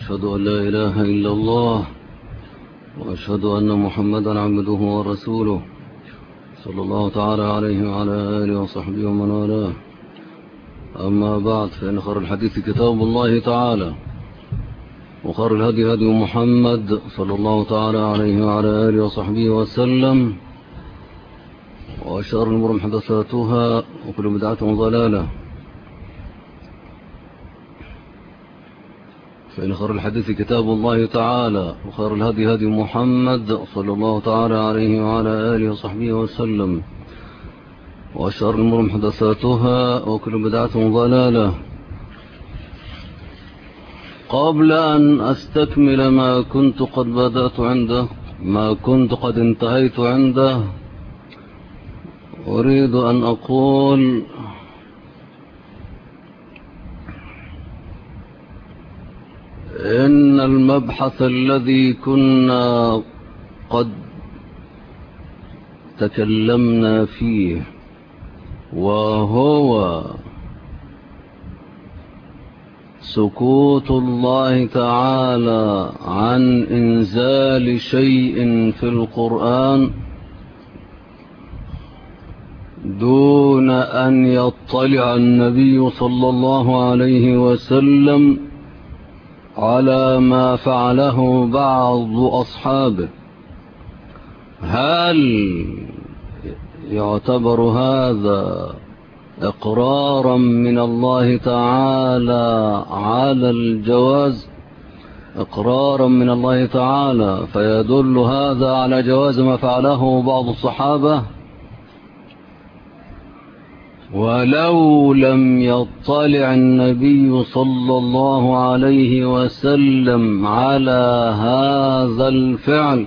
وأشهد أن لا إله إلا الله وأشهد أن محمدا عبده ورسوله صلى الله تعالى عليه وعلى آله وصحبه ومن والاه. أما بعد، فإن خير الحديث كتاب الله تعالى، وخير الهدي هدي محمد صلى الله تعالى عليه وعلى آله وصحبه وسلم، وشر الأمور محدثاتها وكل بدعة ضلالة. فإن خير الحديث كتاب الله تعالى، وخير الهدي هدي محمد صلى الله تعالى عليه وعلى آله وصحبه وسلم، وشر الأمور محدثاتها وكل بدعة ضلالة. قبل أن أستكمل ما كنت قد بدأت عنده، ما كنت قد انتهيت عنده، أريد أن أقول إن المبحث الذي كنا قد تكلمنا فيه، وهو سكوت الله تعالى عن إنزال شيء في القرآن دون أن يطلع النبي صلى الله عليه وسلم على ما فعله بعض أصحابه، هل يعتبر هذا إقرارا من الله تعالى على الجواز؟ إقرارا من الله تعالى فيدل هذا على جواز ما فعله بعض الصحابة، ولو لم يطلع النبي صلى الله عليه وسلم على هذا الفعل.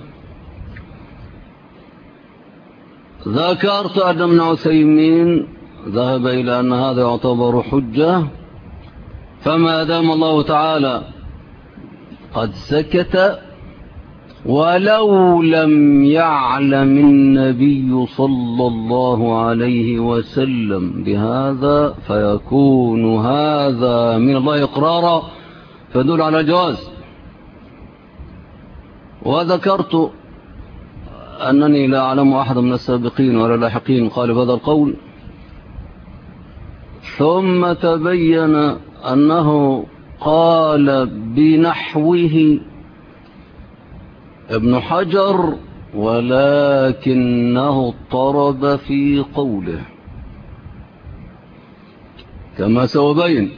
ذكرت أن ابن عثيمين ذهب إلى أن هذا يعتبر حجة، فما دام الله تعالى قد سكت ولو لم يعلم النبي صلى الله عليه وسلم بهذا، فيكون هذا من الله إقرارا فيدل على الجواز. وذكرت أنني لا أعلم أحد من السابقين ولا اللاحقين قال بهذا القول، ثم تبين أنه قال بنحوه ابن حجر، ولكنه اضطرب في قوله كما سأبين.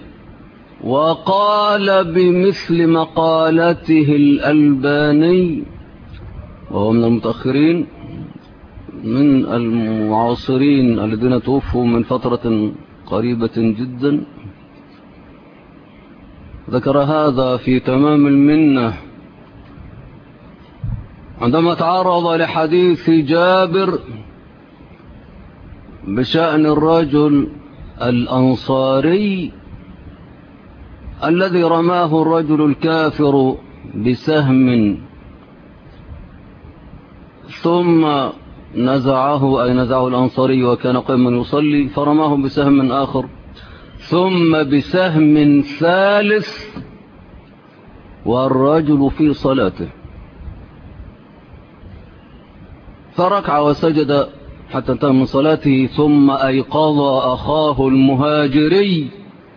وقال بمثل مقالته الألباني، وهو من المتأخرين من المعاصرين الذين توفوا من فترة قريبة جدا، ذكر هذا في تمام المنة عندما تعرض لحديث جابر بشأن الرجل الأنصاري الذي رماه الرجل الكافر بسهم، ثم نزعه الأنصاري وكان قائما يصلي، فرماه بسهم آخر، ثم بسهم ثالث والرجل في صلاته، فركع وسجد حتى انتهى من صلاته، ثم أيقظ أخاه المهاجري،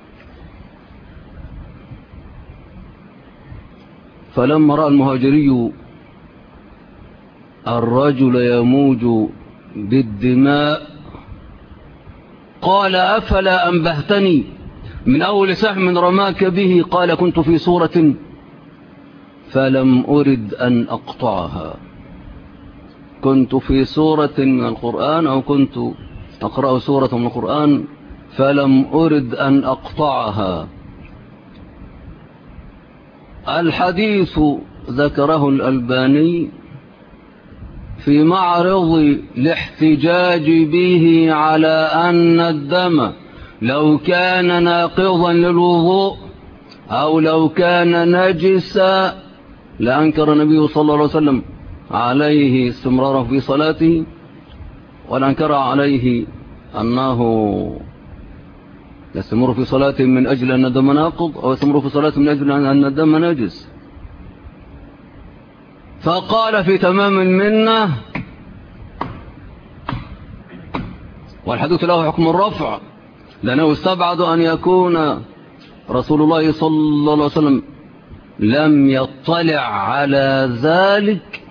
فلما رأى المهاجري الرجل يموج بالدماء قال أفلا أنبهتني من أول سهم رماك به؟ قال كنت في سورة فلم أرد أن أقطعها، كنت في سورة من القرآن أو كنت أقرأ سورة من القرآن فلم أرد أن أقطعها. الحديث ذكره الألباني في معرض الاحتجاج به على أن الدم لو كان ناقضا للوضوء أو لو كان نجسا لأنكر النبي صلى الله عليه وسلم عليه استمراره في صلاته، ولأنكر عليه أنه يستمر في صلاته من أجل أن الدم ناقض، أو يستمر في صلاته من أجل أن الدم نجس. فقال في تمام المنة، والحديث له حكم الرفع لأنه استبعد أن يكون رسول الله صلى الله عليه وسلم لم يطلع على ذلك.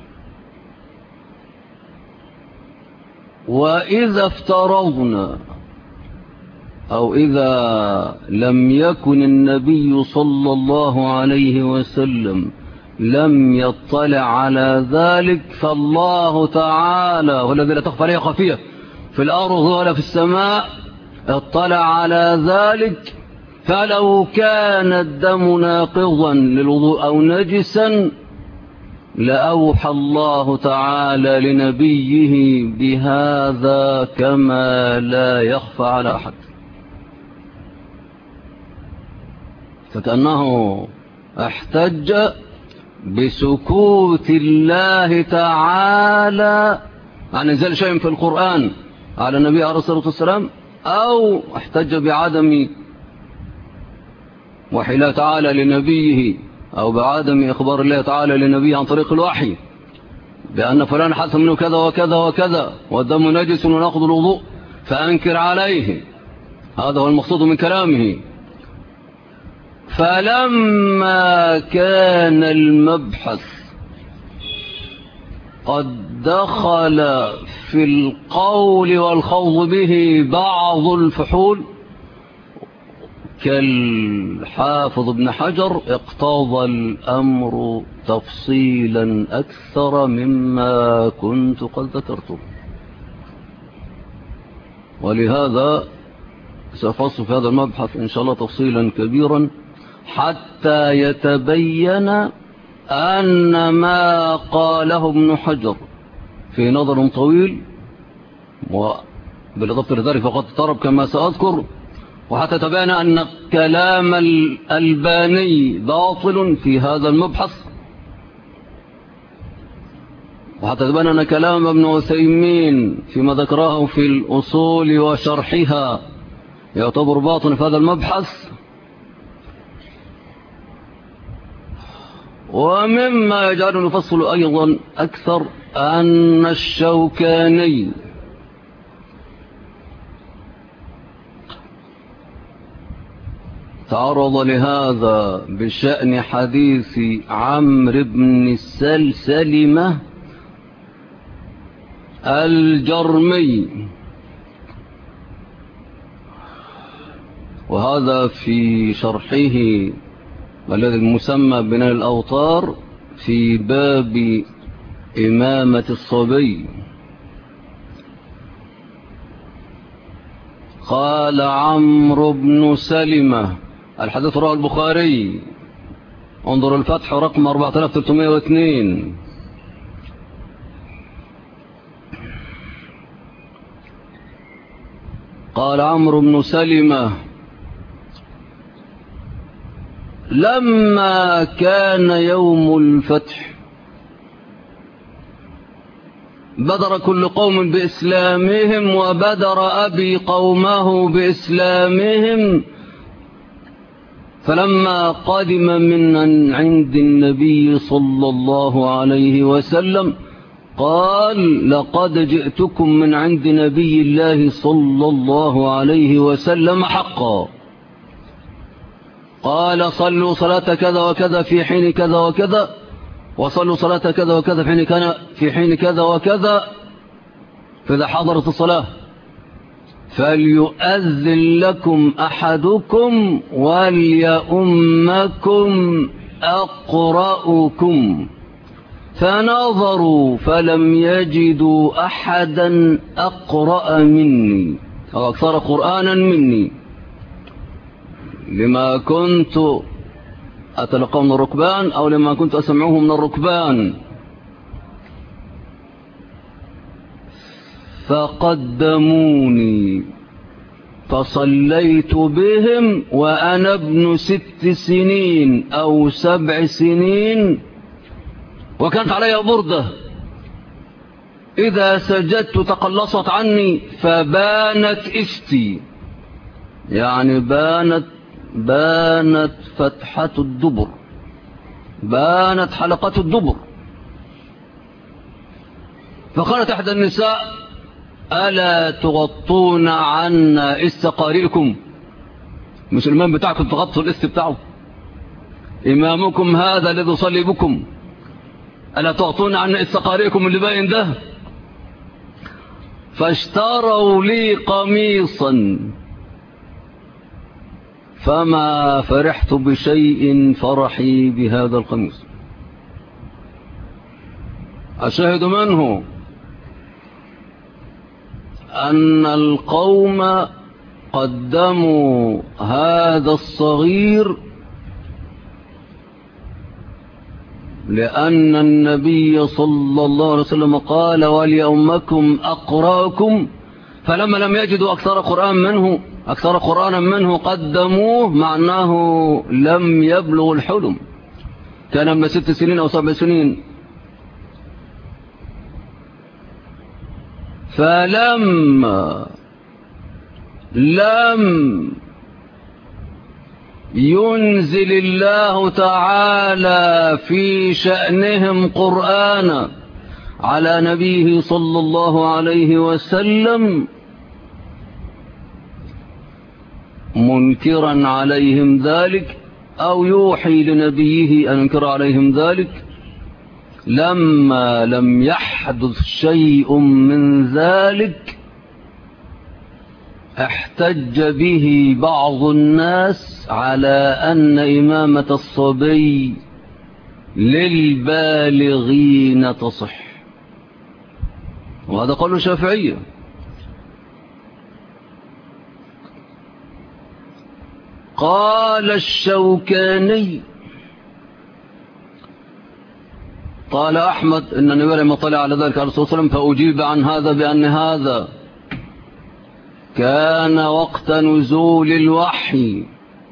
وإذا افترضنا أو إذا لم يكن النبي صلى الله عليه وسلم لم يطلع على ذلك، فالله تعالى هو الذي لا تخفى عليه خفية في الأرض ولا في السماء اطلع على ذلك. فلو كان الدم ناقضا للوضوء أو نجسا لأوحى الله تعالى لنبيه بهذا كما لا يخفى على أحد. فكأنه احتج بسكوت الله تعالى عن نزل شيء في القرآن على النبي عليه الصلاة والسلام، أو احتج بعدم وحي الله تعالى لنبيه، أو بعدم إخبار الله تعالى لنبيه عن طريق الوحي بأن فلان حدث منه كذا وكذا وكذا والدم نجس وناقض الوضوء فأنكر عليه. هذا هو المقصود من كلامه. فلما كان المبحث قد دخل في القول والخوض به بعض الفحول كالحافظ ابن حجر، اقتضى الأمر تفصيلا أكثر مما كنت قد ذكرته. ولهذا سأفصل في هذا المبحث إن شاء الله تفصيلا كبيرا حتى يتبين أن ما قاله ابن حجر في نظر طويل، وبالإضافة لذلك فقد اضطرب كما سأذكر، وحتى تبين أن كلام الألباني باطل في هذا المبحث، وحتى تبين أن كلام ابن عثيمين فيما ذكره في الأصول وشرحها يعتبر باطل في هذا المبحث. ومما يجعل نفصل أيضا أكثر أن الشوكاني تعرض لهذا بشأن حديث عمرو بن سلمة الجرمي، وهذا في شرحه الذي المسمى بناء الأوطار في باب إمامة الصبي. قال عمرو بن سلمة، الحديث رواه البخاري، انظر الفتح رقم 4302. قال عمرو بن سلمة لما كان يوم الفتح بدر كل قوم بإسلامهم، وبدر أبي قومه بإسلامهم. فلما قدم من عند النبي صلى الله عليه وسلم قال لقد جئتكم من عند نبي الله صلى الله عليه وسلم حقا. قال صلوا صلاة كذا وكذا في حين كذا وكذا، وصلوا صلاة كذا وكذا في حين كذا وكذا. فإذا حضرت الصلاة فليؤذن لكم أحدكم وليؤمكم أقرأكم. فنظروا فلم يجدوا أحدا أقرأ مني أو أكثر قرآنا مني، لما كنت أتلقى من الركبان أو لما كنت أسمعه من الركبان. فقدموني فصليت بهم وأنا ابن 6 سنين أو 7 سنين، وكانت علي بردة إذا سجدت تقلصت عني فبانت إفتي، يعني بانت فتحة الدبر، بانت حلقة الدبر. فقالت إحدى النساء: ألا تغطون عنا إست قارئكم؟ مش الإمام بتاعكم تغطوا الإست بتاعه؟ إمامكم هذا الذي يصلي بكم، ألا تغطون عنا إست قارئكم اللي باين ده؟ فاشتروا لي قميصا فما فرحت بشيء فرحي بهذا القميص. أشهد منه أن القوم قدموا هذا الصغير لأن النبي صلى الله عليه وسلم قال: وليومكم أقرأكم، فلما لم يجدوا أكثر قرآنا منه قدموه، معناه لم يبلغ الحلم، كان من 6 سنين أو 7 سنين. فلما لم ينزل الله تعالى في شأنهم قرآنا على نبيه صلى الله عليه وسلم منكرا عليهم ذلك أو يوحي لنبيه أن ينكر عليهم ذلك، لما لم يحدث شيء من ذلك احتج به بعض الناس على أن إمامة الصبي للبالغين تصح، وهذا قول الشافعية. قال الشوكاني: قال أحمد إن النبي لما طلع على ذلك عليه الصلاة والسلام فأجيب عن هذا بأن هذا كان وقت نزول الوحي،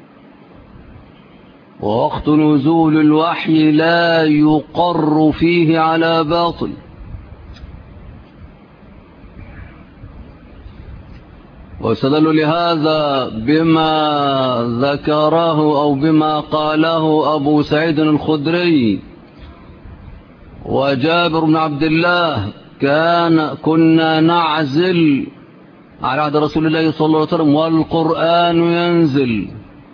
ووقت نزول الوحي لا يقر فيه على باطل. واستدل لهذا بما ذكره أو بما قاله أبو سعيد الخدري وجابر بن عبد الله: كنا نعزل على عهد رسول الله صلى الله عليه وسلم والقرآن ينزل،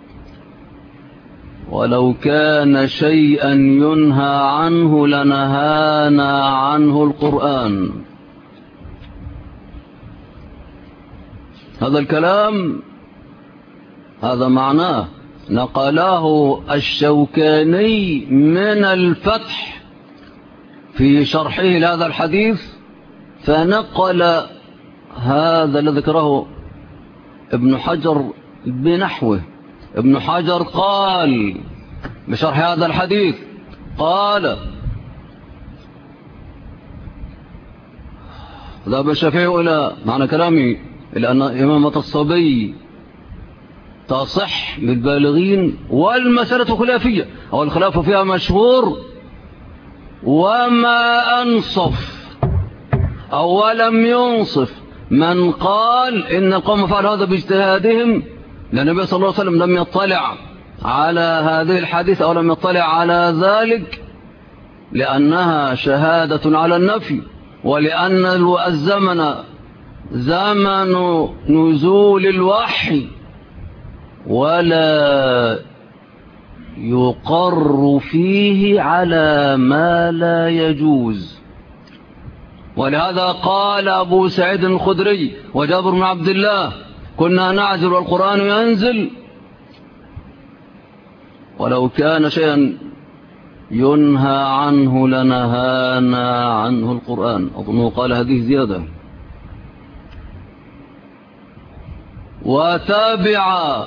ولو كان شيئا ينهى عنه لنهانا عنه القرآن. هذا الكلام هذا معناه نقله الشوكاني من الفتح في شرحه لهذا الحديث، فنقل هذا الذي ذكره ابن حجر بنحوه. ابن حجر قال بشرح هذا الحديث، قال: ذهب الشافعي إلى معنى كلامي إلى أن إمامة الصبي تصح للبالغين، والمسألة خلافية أو الخلاف فيها مشهور، وما أنصف أو ولم ينصف من قال إن القوم فعلوا هذا باجتهادهم، لأن النبي صلى الله عليه وسلم لم يطلع على هذه الحديث أو لم يطلع على ذلك، لأنها شهادة على النفي، ولأن الزمن زمن نزول الوحي ولا يقر فيه على ما لا يجوز. ولهذا قال أبو سعيد الخدري وجابر بن عبد الله: كنا نعزل والقرآن ينزل، ولو كان شيئا ينهى عنه لنهانا عنه القرآن. أظنه قال هذه زيادة. وتابع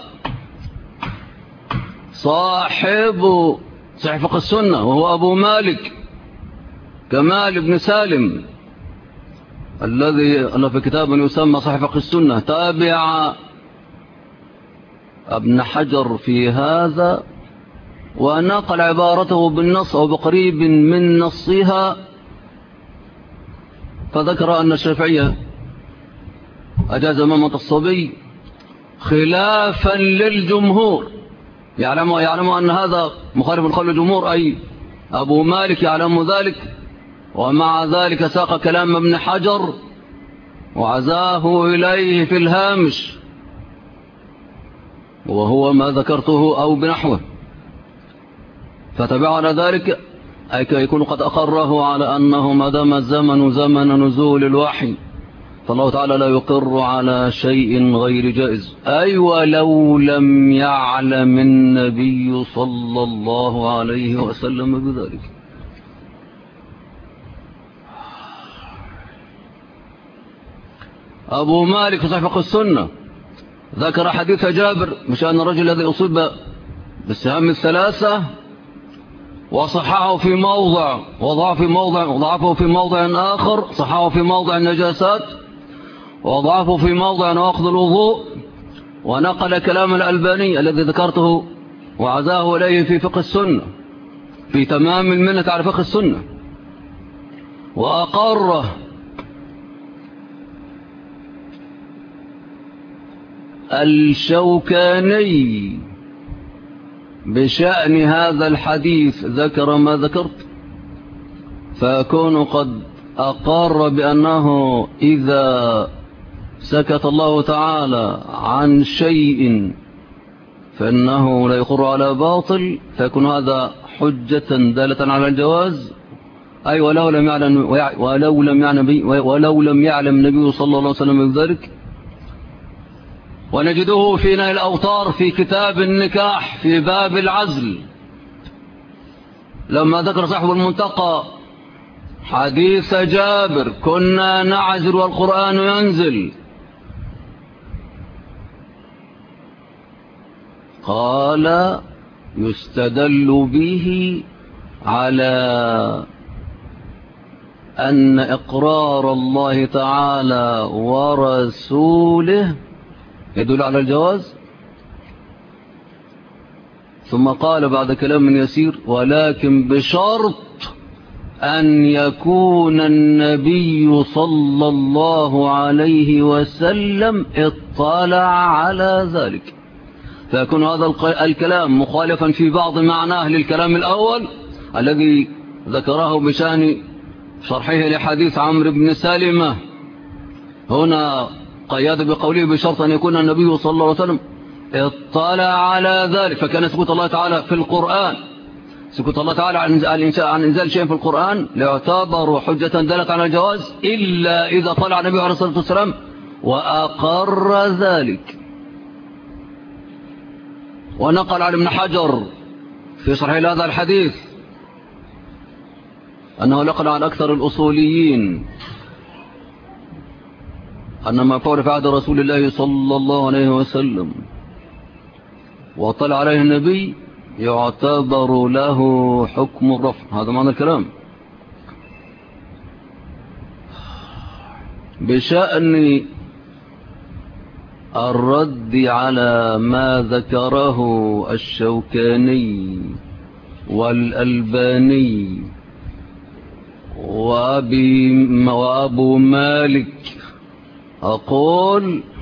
صاحب صحيح فقه السنة وهو أبو مالك كمال بن سالم الذي ألف كتاب يسمى صحيح فقه السنة، تابع ابن حجر في هذا ونقل عبارته بالنص أو بقريب من نصها، فذكر أن الشافعية أجاز إمامة الصبي خلافا للجمهور، يعلم أن هذا مخالف لقول الجمهور، أي أبو مالك يعلم ذلك، ومع ذلك ساق كلام ابن حجر وعزاه إليه في الهامش، وهو ما ذكرته أو بنحوه، فتبع على ذلك أي يكون قد أقره على أنه ما دام الزمن زمن نزول الوحي فالله تعالى لا يقر على شيء غير جائز، أي ولو لم يعلم النبي صلى الله عليه وسلم بذلك. أبو مالك في صحيح فقه السنة ذكر حديث جابر بشأن الرجل الذي أصيب بالسهام الثلاثة وصححه في موضع وضعفه في موضع آخر، صححه في موضع النجاسات وضعفه في موضع نواقض الوضوء، ونقل كلام الألباني الذي ذكرته وعزاه إليه في فقه السنة في تمام المنة على فقه السنة، وأقره الشوكاني بشأن هذا الحديث ذكر ما ذكرت، فيكون قد أقر بأنه إذا سكت الله تعالى عن شيء فإنه لا يقر على باطل، فيكون هذا حجة دالة على الجواز، أي ولو لم يعلم النبي صلى الله عليه وسلم بذلك. ونجده في نهي الأوطار في كتاب النكاح في باب العزل لما ذكر صاحب المنتقى حديث جابر كنا نعزل والقرآن ينزل، قال يستدل به على أن إقرار الله تعالى ورسوله يدل على الجواز. ثم قال بعد كلام يسير ولكن بشرط أن يكون النبي صلى الله عليه وسلم اطلع على ذلك، فيكون هذا الكلام مخالفا في بعض معناه للكلام الأول الذي ذكره بشأن شرحه لحديث عمرو بن سلمة. هنا قياد بقوله بشرط أن يكون النبي صلى الله عليه وسلم اطلع على ذلك، فكان سكوت الله تعالى في القرآن، سكوت الله تعالى عن إنزال شيء في القرآن ليعتبر حجة دالت على الجواز إلا إذا طلع النبي عليه الصلاة والسلام وأقر ذلك. ونقل عن ابن حجر في شرح هذا الحديث أنه نقل عن أكثر الأصوليين أن ما فعل في عهد رسول الله صلى الله عليه وسلم وطلع عليه النبي يعتبر له حكم الرفع. هذا معنى الكلام. بشأن الرد على ما ذكره الشوكاني والألباني وأبو مالك أقول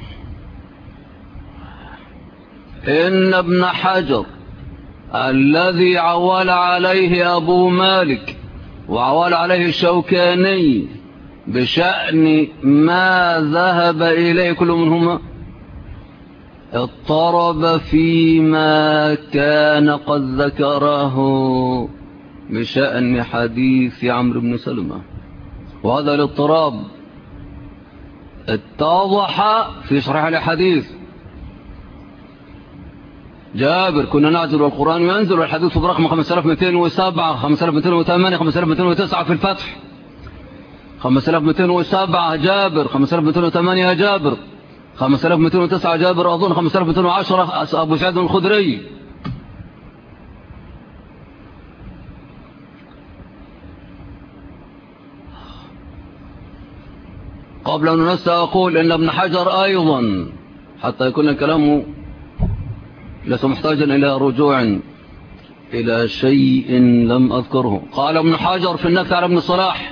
إن ابن حجر الذي عول عليه أبو مالك وعول عليه الشوكاني بشأن ما ذهب إليه كل منهما اضطرب فيما كان قد ذكره بشأن حديث عمرو بن سلمة، وهذا الاضطراب اتضح في شرح الحديث جابر كنا نعزل والقرآن ينزل، والحديث برقم 5207 5208 5209 في الفتح، 5207 جابر 5208 جابر 5209 جابر أظن 5210 أبو سعيد الخدري. قبل أن ننسى أقول إن ابن حجر أيضا حتى يكون الكلام ليس محتاجا إلى رجوع إلى شيء لم أذكره. قال ابن حجر في النكت على ابن الصلاح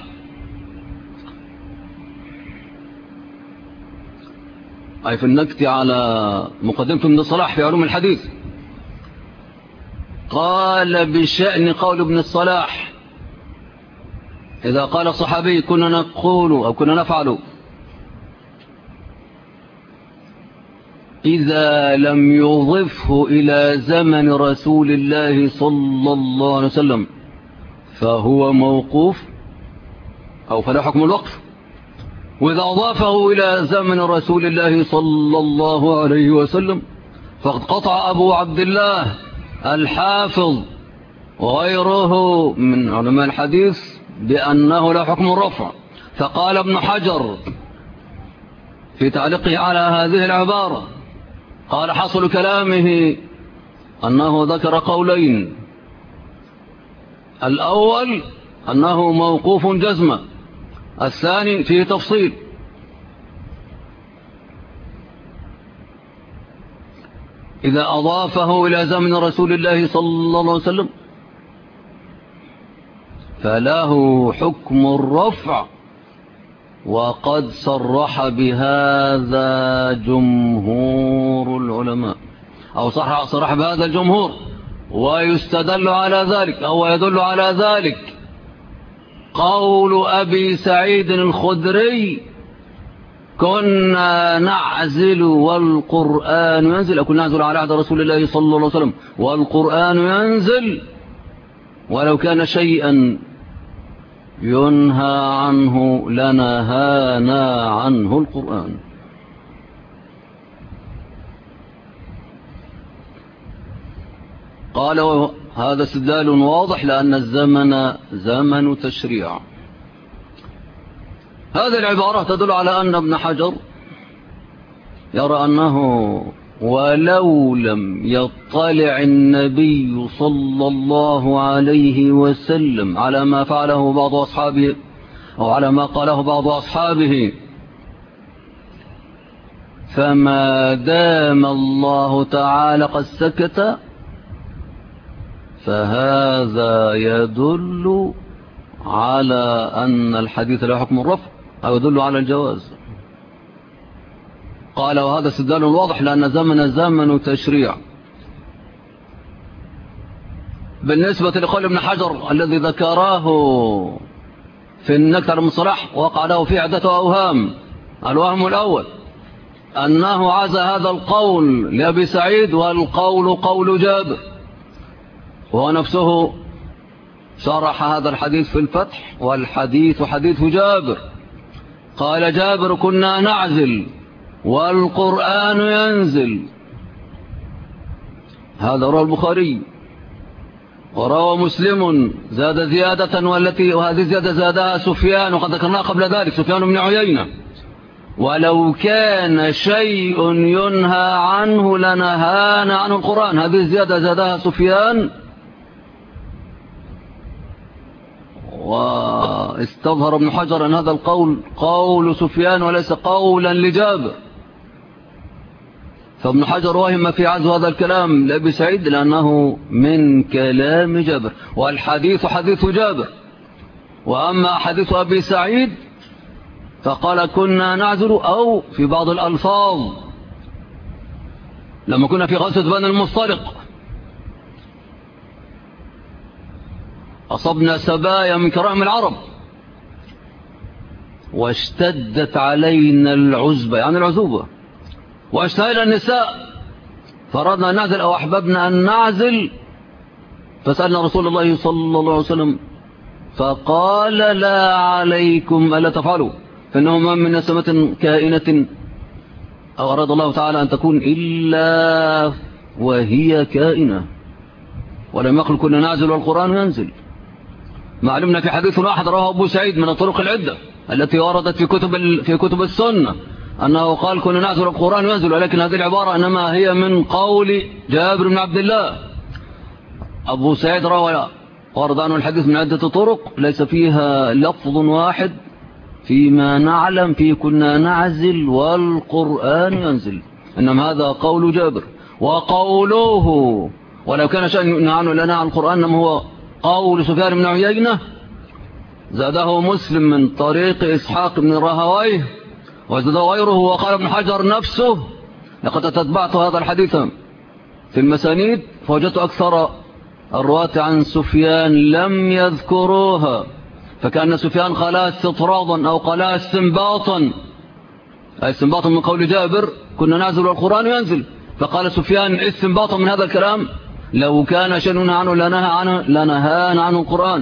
أي في النكت على مقدمة ابن الصلاح في علوم الحديث، قال بشأن قول ابن الصلاح إذا قال الصحابي كنا نقول أو كنا نفعل إذا لم يضفه إلى زمن رسول الله صلى الله عليه وسلم فهو موقوف أو فلا حكم الوقف، وإذا أضافه إلى زمن رسول الله صلى الله عليه وسلم فقد قطع أبو عبد الله الحافظ وغيره من علماء الحديث بأنه لا حكم الرفع. فقال ابن حجر في تعليقه على هذه العبارة، قال حصل كلامه أنه ذكر قولين: الأول أنه موقوف جزما، الثاني فيه تفصيل. إذا أضافه إلى زمن رسول الله صلى الله عليه وسلم فله حكم الرفع، وقد صرح بهذا جمهور العلماء، أو صرح بهذا الجمهور، ويستدل على ذلك أو يدل على ذلك قول أبي سعيد الخدري: كنا نعزل والقرآن ينزل، كنا نعزل على عهد رسول الله صلى الله عليه وسلم والقرآن ينزل، ولو كان شيئا ينهى عنه لنهانا عنه القرآن. قال هذا استدلال واضح لأن الزمن زمن تشريع. هذه العبارة تدل على أن ابن حجر يرى أنه ولو لم يطلع النبي صلى الله عليه وسلم على ما فعله بعض أصحابه أو على ما قاله بعض أصحابه، فما دام الله تعالى قد سكت فهذا يدل على أن الحديث لا حكم الرفع أو يدل على الجواز. قال وهذا استدلال واضح لأن زمن تشريع. بالنسبة لقول ابن حجر الذي ذكراه في النكت على المصطلح وقع له في عدة أوهام. الوهم الأول أنه عزى هذا القول لأبي سعيد، والقول قول جابر، وهو نفسه شرح هذا الحديث في الفتح، والحديث حديث جابر. قال جابر: كنا نعزل والقرآن ينزل. هذا رواه البخاري، وروى مسلم زاد زيادة، وهذه زيادة زادها سفيان، وقد ذكرناها قبل ذلك، سفيان بن عيينة: ولو كان شيء ينهى عنه لنهانا عنه القرآن. هذه الزيادة زادها سفيان، واستظهر ابن حجر أن هذا القول قول سفيان وليس قولا لجابر. فابن حجر وهم في عزو هذا الكلام لأبي سعيد لأنه من كلام جابر، والحديث حديث جابر. وأما حديث أبي سعيد فقال كنا نعزل، أو في بعض الألفاظ لما كنا في غزوة بني المصطلق أصبنا سبايا من كرام العرب واشتدت علينا العزبة، يعني العزوبة، واشتهينا النساء، فردنا أن نعزل أو أحببنا أن نعزل، فسألنا رسول الله صلى الله عليه وسلم فقال: لا عليكم ألا تفعلوا، فإنه ما من نسمة كائنة أو أراد الله تعالى أن تكون إلا وهي كائنة، ولم يقل كنا نعزل والقرآن ينزل. ما علمنا في حديث واحد رواه أبو سعيد من الطرق العدة التي وردت في كتب السنة أنه قال كنا نعزل والقرآن ينزل، ولكن هذه العبارة إنما هي من قول جابر بن عبد الله. أبو سعيد روى ورد عنه الحديث من عدة طرق ليس فيها لفظ واحد فيما نعلم في كنا نعزل والقرآن ينزل، إنما هذا قول جابر. وقوله ولو كان شأن يؤنى عنه لنا عن القرآن إنما هو قول سفيان بن عيينة، زاده مسلم من طريق إسحاق بن راهويه، وزاده غيره. وقال ابن حجر نفسه: لقد تتبعت هذا الحديث في المسانيد فوجدت أكثر الرواة عن سفيان لم يذكروها، فكأن سفيان قالها استطرادا أو قالها استنباطا، أي استنباطا من قول جابر كنا نعزل والقرآن ينزل، فقال سفيان استنباطا من هذا الكلام لو كان شأننا عنه لنهانا عنه القرآن.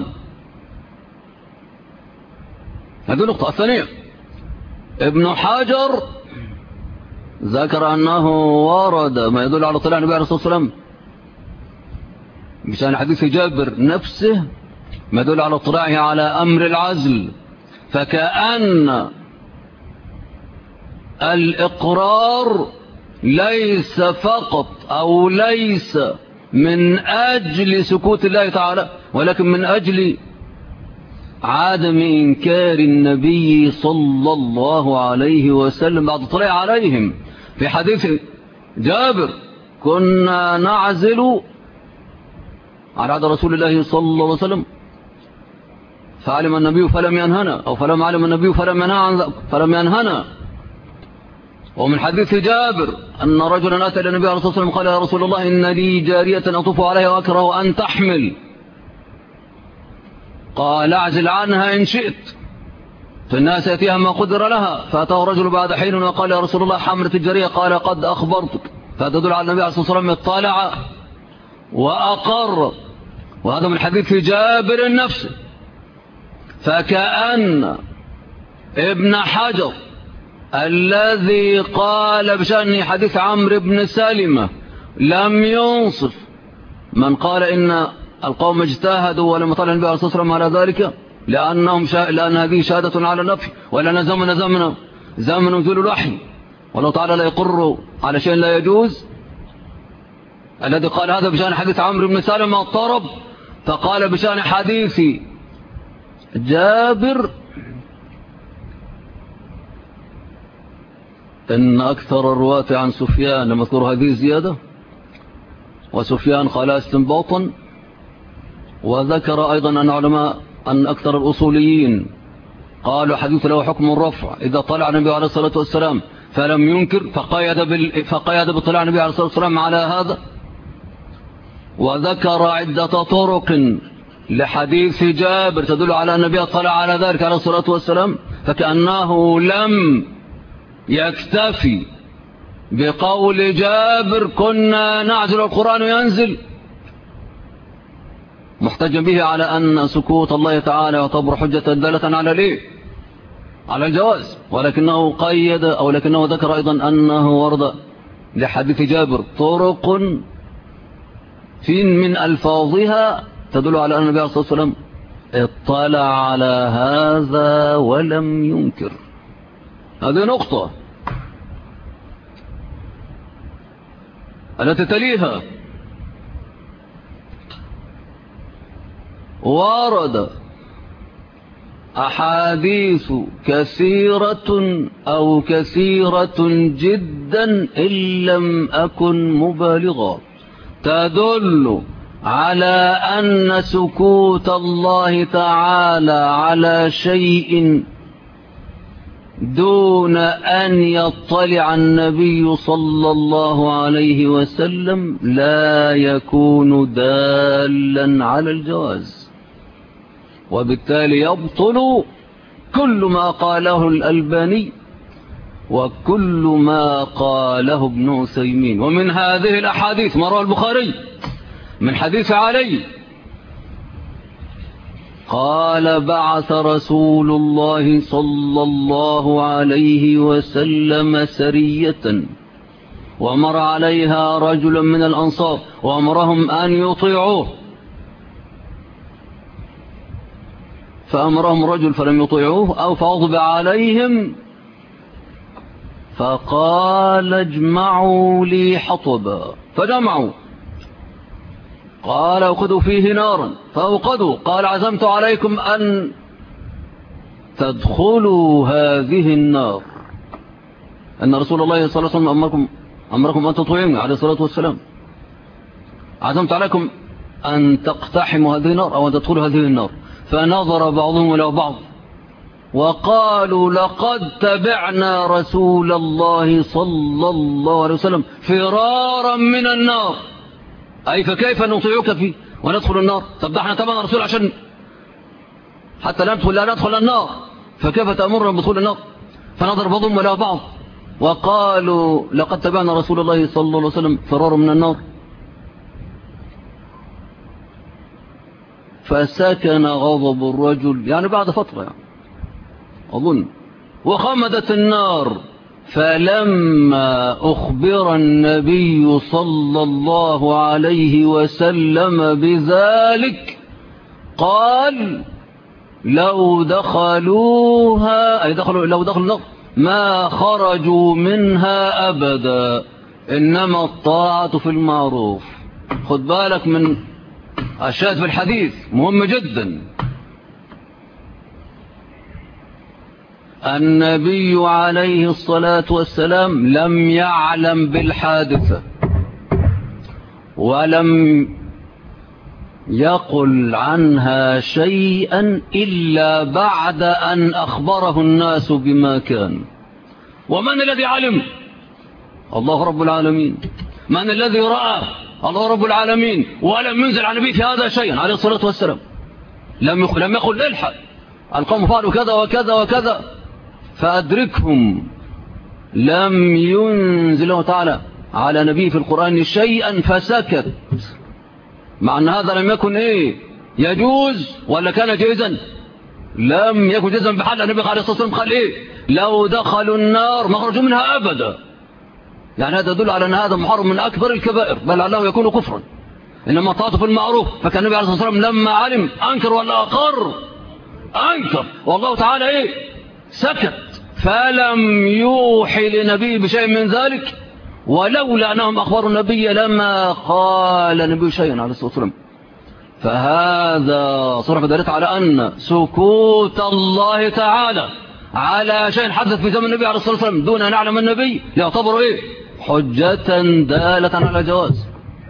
هذه النقطة الثانية. ابن حجر ذكر أنه ورد ما يدل على طلاع النبي عليه الصلاة والسلام بشأن حديث جابر نفسه ما يدل على اطلاعه على أمر العزل، فكأن الإقرار ليس فقط أو ليس من أجل سكوت الله تعالى، ولكن من أجل عدم إنكار النبي صلى الله عليه وسلم بعد طلع عليهم. في حديث جابر كنا نعزل على عهد رسول الله صلى الله عليه وسلم فعلم النبي فلم ينهنا، أو فلم علم النبي فلم ينهنا. ومن حديث جابر أن رجلا أتى النبي عليه الصلاة والسلام قال يا رسول الله إن لي جارية أطوف عليها وأكره أن تحمل، قال اعزل عنها إن شئت فالناس يأتيها ما قدر لها. فأتاه رجل بعد حين وقال يا رسول الله حملت الجارية، قال قد أخبرتك. فتدل على النبي عليه الصلاة والسلام اطلع وأقر، وهذا من حديث جابر النفس. فكأن ابن حجر الذي قال بشأن حديث عمرو بن سلمة لم ينصف من قال إن القوم اجتهدوا ولم يطلع النبي عليه الصلاة والسلام على ذلك لأن هذه شهادة على النفي، ولأن زمن نزول الوحي، والله تعالى لا يقر على شيء لا يجوز. الذي قال هذا بشأن حديث عمرو بن سلمة الطرب، فقال بشأن حديث جابر إن أكثر الرواة عن سفيان لما اذكر هذه الزيادة، وسفيان قال استنباطا. وذكر أيضا أن علماء أن أكثر الأصوليين قالوا حديث له حكم الرفع إذا طلع النبي عليه الصلاة والسلام فلم ينكر، فقيد بطلع النبي عليه الصلاة والسلام على هذا. وذكر عدة طرق لحديث جابر تدل على أن النبي طلع على ذلك عليه الصلاة والسلام، فكأنه لم يكتفي بقول جابر كنا نعزل القرآن ينزل محتجا به على أن سكوت الله تعالى يعتبر حجة دالة على ليه على الجواز، ولكنه قيد أو لكنه ذكر أيضا أنه ورد لحديث جابر طرق في من ألفاظها تدل على أن النبي عليه الصلاة والسلام اطلع على هذا ولم ينكر. هذه نقطة. التي تليها ورد أحاديث كثيرة أو كثيرة جدا إن لم أكن مبالغا تدل على أن سكوت الله تعالى على شيء دون أن يطلع النبي صلى الله عليه وسلم لا يكون دالا على الجواز، وبالتالي يبطل كل ما قاله الألباني وكل ما قاله ابن عثيمين. ومن هذه الأحاديث ما رواه البخاري من حديث علي قال بعث رسول الله صلى الله عليه وسلم سرية وأمر عليها رجلا من الأنصار وأمرهم أن يطيعوه، فأمرهم رجل فلم يطيعوه أو فغضب عليهم فقال اجمعوا لي حطبا فجمعوا، قال اوقدوا فيه نارا فأوقدوا، قال عزمت عليكم أن تدخلوا هذه النار، أن رسول الله صلى الله عليه وسلم أمركم أن تطيعوني عليه الصلاة والسلام، عزمت عليكم أن تقتحموا هذه النار أو أن تدخلوا هذه النار. فنظر بعضهم إلى بعض وقالوا لقد تبعنا رسول الله صلى الله عليه وسلم فرارا من النار، أي فكيف نطيعك فيه وندخل النار؟ طب ده احنا تبعنا رسول حتى لا ندخل النار، فكيف تأمرنا بدخول النار؟ فنظر بعضهم إلى بعض وقالوا لقد تبعنا رسول الله صلى الله عليه وسلم فرار من النار. فسكن غضب الرجل، يعني بعد فترة يعني أظن، وخمدت النار. فلما أخبر النبي صلى الله عليه وسلم بذلك قال لو دخلوها، أي لو دخلوا النار ما خرجوا منها أبدا، إنما الطاعة في المعروف. خد بالك من الشاهد في الحديث مهم جدا. النبي عليه الصلاة والسلام لم يعلم بالحادثة ولم يقل عنها شيئا إلا بعد أن أخبره الناس بما كان. ومن الذي علم؟ الله رب العالمين. من الذي رأى؟ الله رب العالمين. ولم ينزل عن النبي في هذا شيئا عليه الصلاة والسلام. لم يقل الحق القوم فعلوا كذا وكذا وكذا فأدركهم. لم ينزل الله تعالى على نبي في القرآن شيئا فسكت، مع أن هذا لم يكن يجوز ولا كان جائزا؟ لم يكن جائزا بحال. النبي عليه الصلاة والسلام قال لو دخلوا النار ما خرجوا منها أبدا. يعني هذا يدل على أن هذا محرم من أكبر الكبائر، بل علاه يكون كفرا. إنما طاعته في المعروف. فكان النبي عليه الصلاة والسلام لما علم أنكر ولا أقر؟ أنكر. والله تعالى سكت، فلم يوحي لنبي بشيء من ذلك. ولولا أنهم أخبروا النبي لما قال النبي شيئا عليه الصلاة والسلام. فهذا صرف دلت على أن سكوت الله تعالى على شيء حدث في زمن النبي عليه الصلاة والسلام دون أن يعلم النبي يعتبر حجة دالة على جواز.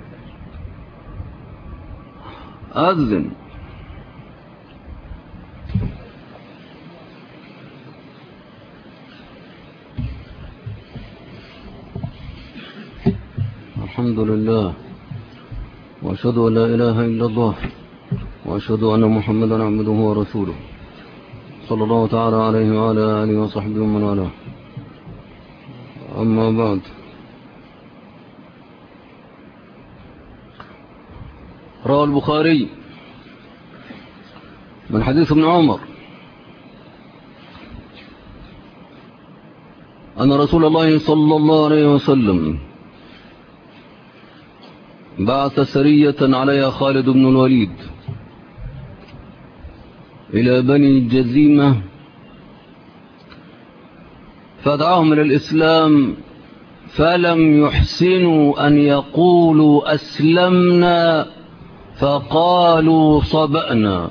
أذن. الحمد لله وأشهد أن لا إله إلا الله وأشهد أن محمدا عبده ورسوله صلى الله تعالى عليه وعلى آله وصحبه ومن والاه. أما بعد، روى البخاري من حديث ابن عمر أن رسول الله صلى الله عليه وسلم بعث سرية عليها خالد بن الوليد إلى بني الجزيمة فدعاهم إلى الإسلام، فلم يحسنوا أن يقولوا أسلمنا فقالوا صبأنا،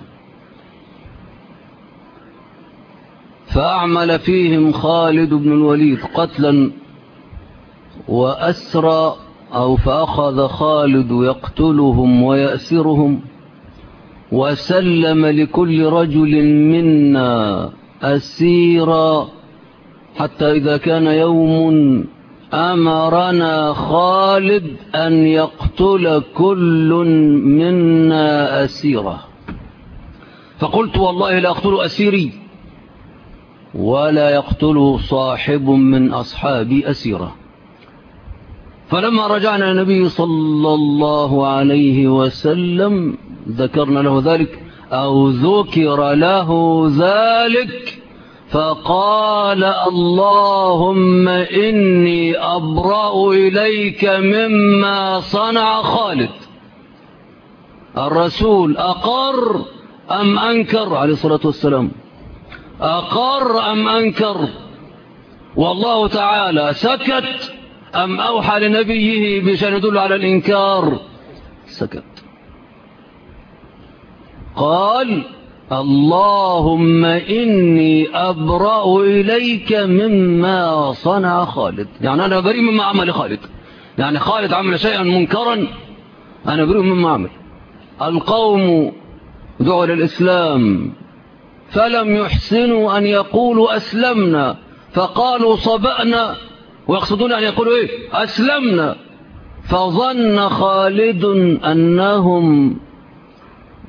فأعمل فيهم خالد بن الوليد قتلا وأسرى، أو فأخذ خالد يقتلهم ويأسرهم، وسلم لكل رجل منا أسيرا، حتى إذا كان يوم أمرنا خالد أن يقتل كل منا أسيرا، فقلت والله لا أقتل أسيري ولا يقتل صاحب من أصحابي أسيرا. فلما رجعنا النبي صلى الله عليه وسلم ذكرنا له ذلك أو ذكر له ذلك فقال اللهم إني أبرأ إليك مما صنع خالد. الرسول أقر أم أنكر عليه الصلاة والسلام؟ أقر أم أنكر؟ والله تعالى سكت أم أوحى لنبيه بشأن يدل على الإنكار؟ سكت. قال اللهم إني أبرأ إليك مما صنع خالد، يعني أنا بريء مما عمل خالد. يعني خالد عمل شيئا منكرا، أنا بريء مما عمل. القوم دعوا للإسلام فلم يحسنوا أن يقولوا أسلمنا فقالوا صبأنا، ويقصدون أن يقولوا أسلمنا. فظن خالد أنهم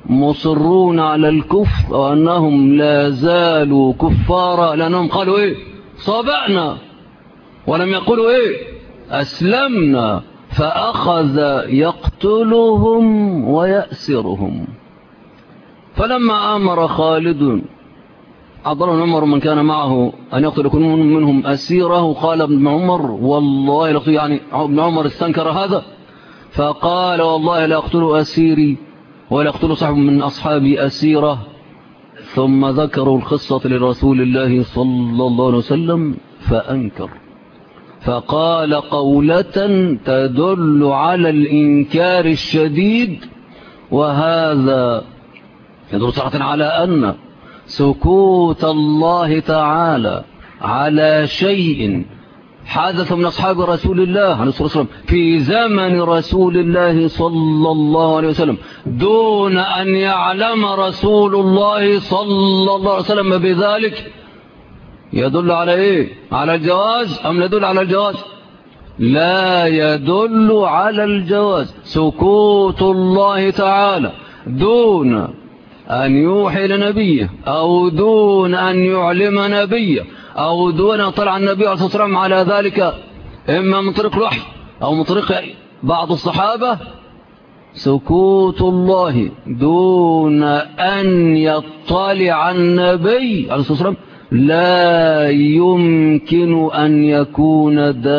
مصرون على الكفر وأنهم لا زالوا كفارا، لأنهم قالوا إيه؟ صابأنا، ولم يقولوا إيه؟ أسلمنا. فأخذ يقتلهم ويأسرهم. فلما أمر خالد حضرهم عمر من كان معه أن يقتل كل منهم أسيره، قال ابن عمر والله يعني ابن عمر استنكر هذا، فقال والله لا أقتل أسيري ولا أقتل صاحب من أصحابي أسيره. ثم ذكروا القصة لرسول الله صلى الله عليه وسلم فأنكر، فقال قولة تدل على الإنكار الشديد، وهذا يدل صراحة على أن سكوت الله تعالى على شيء حدث من أصحاب رسول الله عليه الصلاة والسلام في زمن رسول الله صلى الله عليه وسلم دون أن يعلم رسول الله صلى الله عليه وسلم بذلك، يدل على إيه؟ على الجواز أم لا يدل على الجواز؟ لا يدل على الجواز. سكوت الله تعالى دون أن يوحي لنبيه أو دون أن يعلم نبيه أو دون أن طلع النبي عليه الصلاة والسلام على ذلك، إما من طريق الوحي أو من طريق بعض الصحابة. سكوت الله دون أن يطلع النبي عليه الصلاة والسلام لا يمكن أن يكون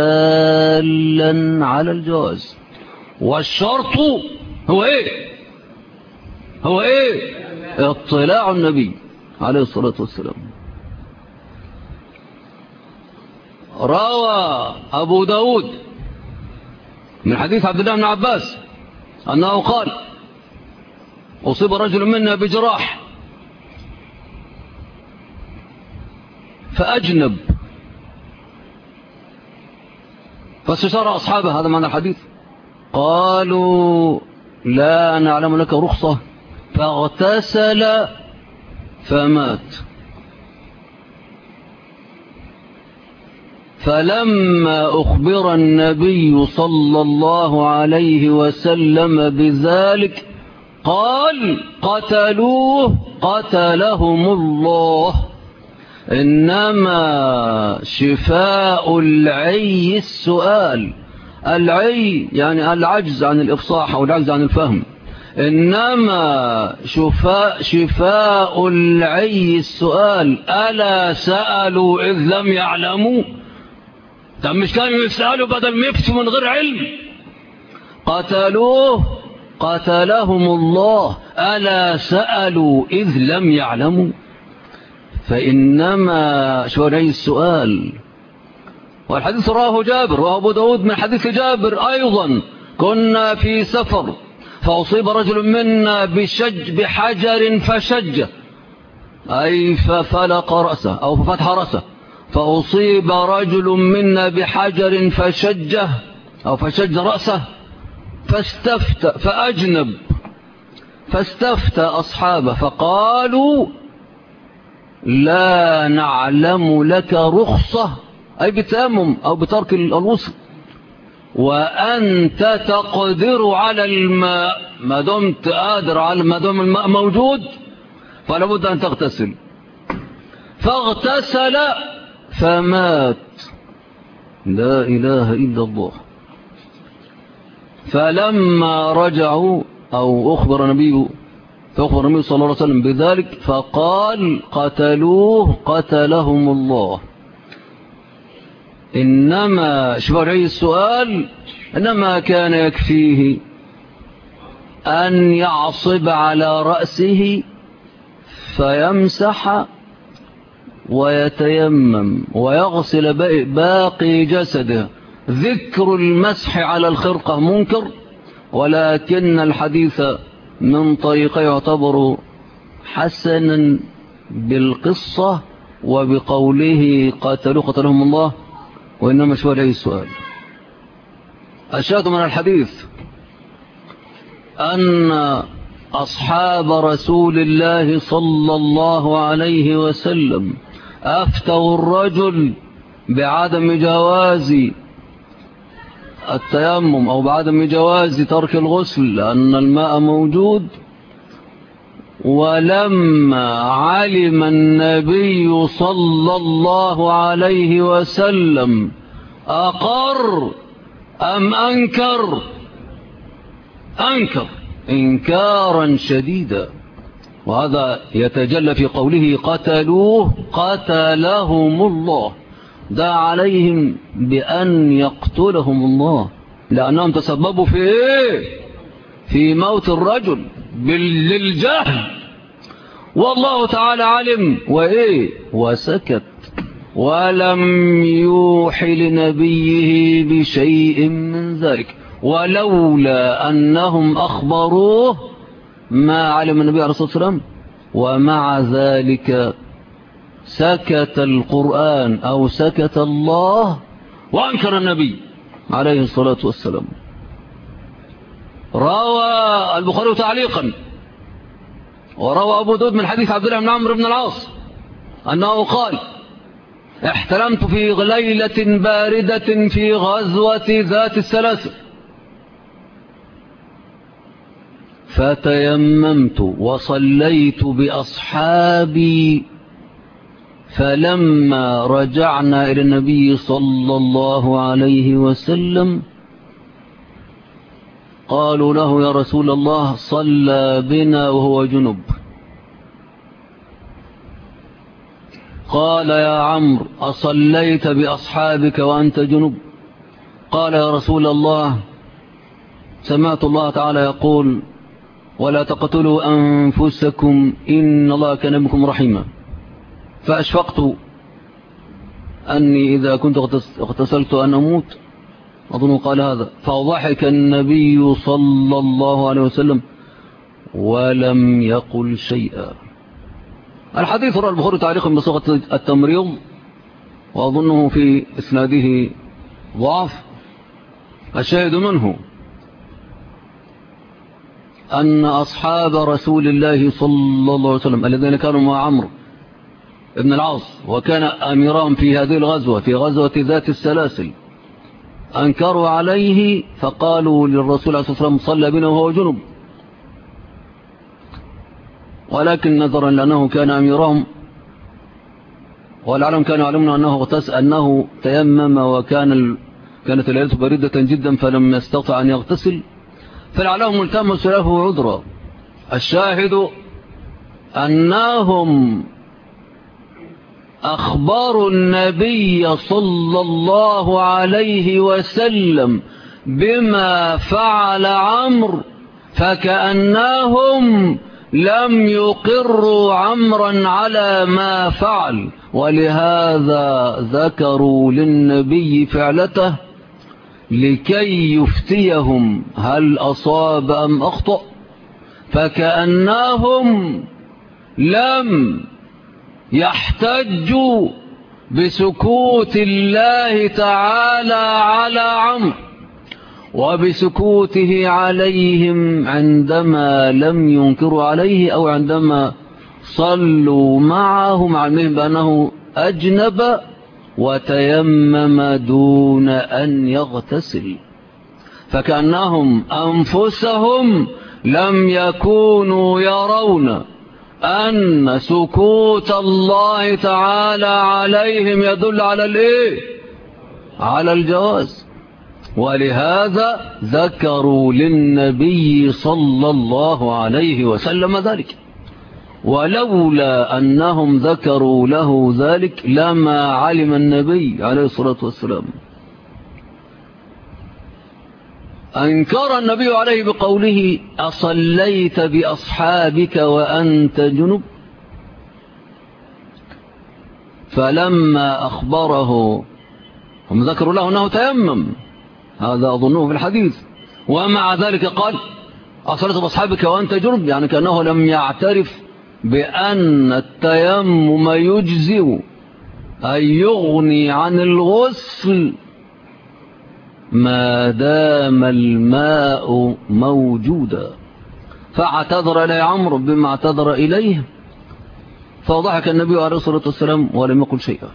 دالا على الجواز. والشرط هو إيه؟ هو إيه؟ اطلاع النبي عليه الصلاة والسلام. روى أبو داود من حديث عبد الله بن عباس أنه قال أصيب رجل منا بجراح فأجنب، فاستشار أصحابه، هذا معنى الحديث، قالوا لا نعلم لك رخصة، فاغتسل فمات. فلما أخبر النبي صلى الله عليه وسلم بذلك قال قتلوه قتلهم الله، إنما شفاء العي السؤال. العي يعني العجز عن الإفصاح أو العجز عن الفهم. إنما شفاء العي السؤال، ألا سألوا إذ لم يعلموا؟ طب مش كانوا يسألوا بدل ما يفتوا من غير علم؟ قتلوه قتلهم الله، ألا سألوا إذ لم يعلموا؟ فإنما شفاء العي السؤال. والحديث رواه جابر وأبو داود من حديث جابر أيضا، كنا في سفر فأصيب رجل منا بحجر فشج، أي ففلق رأسه أو ففتح رأسه. فأصيب رجل منا بحجر فشجه أو فشج رأسه فأجنب، فاستفتى أصحابه فقالوا لا نعلم لك رخصة، أي بتأمم أو بترك الوصف، وأنت تقدر على الماء، ما دمت قادر على ما دام الماء موجود فلا بد أن تغتسل. فاغتسل فمات. لا إله إلا الله. فلما رجعوا أو أخبر النبي صلى الله عليه وسلم بذلك فقال قتلوه قتلهم الله. إنما شفاعي السؤال إنما كان يكفيه أن يعصب على رأسه فيمسح ويتيمم ويغسل باقي جسده. ذكر المسح على الخرقة منكر، ولكن الحديث من طريقه يعتبر حسنا بالقصة وبقوله قتلهم الله، وإنما شفاعي السؤال. أشهد من الحديث أن أصحاب رسول الله صلى الله عليه وسلم أفتوا الرجل بعدم جواز التيمم أو بعدم جواز ترك الغسل لأن الماء موجود، ولما علم النبي صلى الله عليه وسلم أقر أم أنكر؟ أنكر إنكارا شديدا، وهذا يتجلى في قوله قتلوه قتلهم الله، دعا عليهم بأن يقتلهم الله، لأنهم تسببوا في إيه؟ في موت الرجل للجهل، والله تعالى علم وإيه وسكت، ولم يوحي لنبيه بشيء من ذلك، ولولا أنهم أخبروه ما علم النبي عليه الصلاة والسلام، ومع ذلك سكت القرآن أو سكت الله وأنكر النبي عليه الصلاة والسلام. روى البخاري تعليقا وروى أبو داود من حديث عبد الله بن عمرو بن العاص أنه قال احتلمت في ليلة باردة في غزوة ذات السلاسل، فتيممت وصليت بأصحابي، فلما رجعنا إلى النبي صلى الله عليه وسلم قالوا له يا رسول الله صلى بنا وهو جنب. قال يا عمرو أصليت بأصحابك وأنت جنب؟ قال يا رسول الله سمعت الله تعالى يقول ولا تقتلوا أنفسكم إن الله كان بكم رحيما، فأشفقت أني إذا كنت اغتسلت أن أموت، أظن قال هذا، فضحك النبي صلى الله عليه وسلم ولم يقل شيئا. الحديث رواه البخاري تعليقا بصيغة التمريض، وأظنه في إسناده ضعف. الشاهد منه أن أصحاب رسول الله صلى الله عليه وسلم الذين كانوا مع عمرو بن العاص وكان أميرهم في هذه الغزوة، في غزوة ذات السلاسل، أنكروا عليه فقالوا للرسول عليه الصلاة والسلام صلى بنا وهو جنب، ولكن نظرا لأنه كان أميرهم ولعلهم كانوا يعلمون أنه تيمم كانت الليلة باردة جدا فلم يستطع أن يغتسل، فلعلهم التمسوا له عذرا. الشاهد أنهم أخبروا النبي صلى الله عليه وسلم بما فعل عمرو، فكأنهم لم يقروا عمرا على ما فعل، ولهذا ذكروا للنبي فعلته لكي يفتيهم هل أصاب أم أخطأ، فكأنهم لم يحتجوا بسكوت الله تعالى على عمرو وبسكوته عليهم عندما لم ينكروا عليه أو عندما صلوا معه مع علمهم بأنه أجنب وتيمم دون أن يغتسل، فكأنهم أنفسهم لم يكونوا يرون أن سكوت الله تعالى عليهم يدل على الإيه؟ على الجواز، ولهذا ذكروا للنبي صلى الله عليه وسلم ذلك، ولولا أنهم ذكروا له ذلك لما علم النبي عليه الصلاة والسلام. أنكر النبي عليه بقوله أصليت بأصحابك وأنت جنب، فلما أخبره هم ذكروا له أنه تيمم، هذا أظنه في الحديث، ومع ذلك قال أصليت بأصحابك وأنت جنب، يعني كأنه لم يعترف بأن التيمم يجزئ أي يغني عن الغسل ما دام الماء موجودا، فاعتذر إليه عمرو بما اعتذر إليه، فضحك النبي عليه الصلاة والسلام ولم يقل شيئا.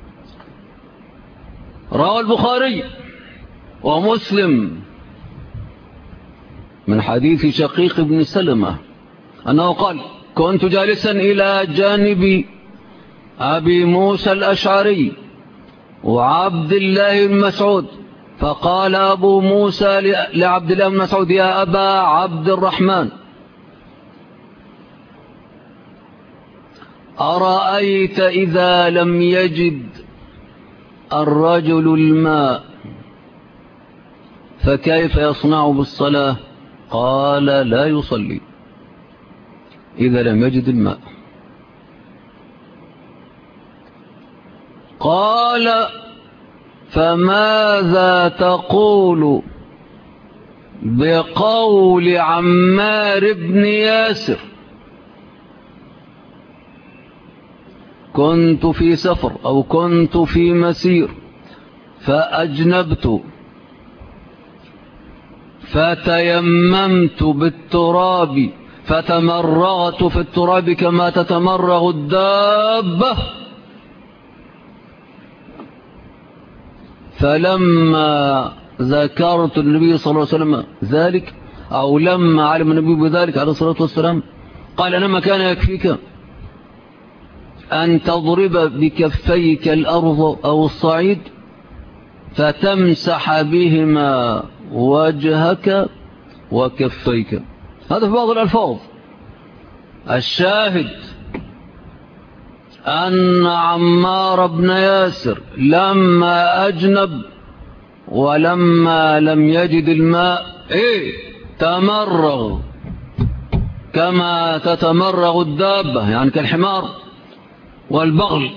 روى البخاري ومسلم من حديث شقيق بن سلمة أنه قال كنت جالسا إلى جانب أبي موسى الأشعري وعبد الله بن مسعود، فقال أبو موسى لعبد الله بن مسعود: يا أبا عبد الرحمن، أرأيت إذا لم يجد الرجل الماء فكيف يصنع بالصلاة؟ قال: لا يصلي إذا لم يجد الماء. قال: فماذا تقول بقول عمار بن ياسر: كنت في سفر أو كنت في مسير فأجنبت فتيممت بالتراب فتمرغت في التراب كما تتمرغ الدابة، فلما ذكرت النبي صلى الله عليه وسلم ذلك، أو لما علم النبي بذلك عليه الصلاة والسلام، قال: إنما كان يكفيك أن تضرب بكفيك الأرض أو الصعيد فتمسح بهما وجهك وكفيك. هذا في بعض الألفاظ. الشاهد أن عمار بن ياسر لما أجنب ولما لم يجد الماء تمرغ كما تتمرغ الدابة، يعني كالحمار والبغل،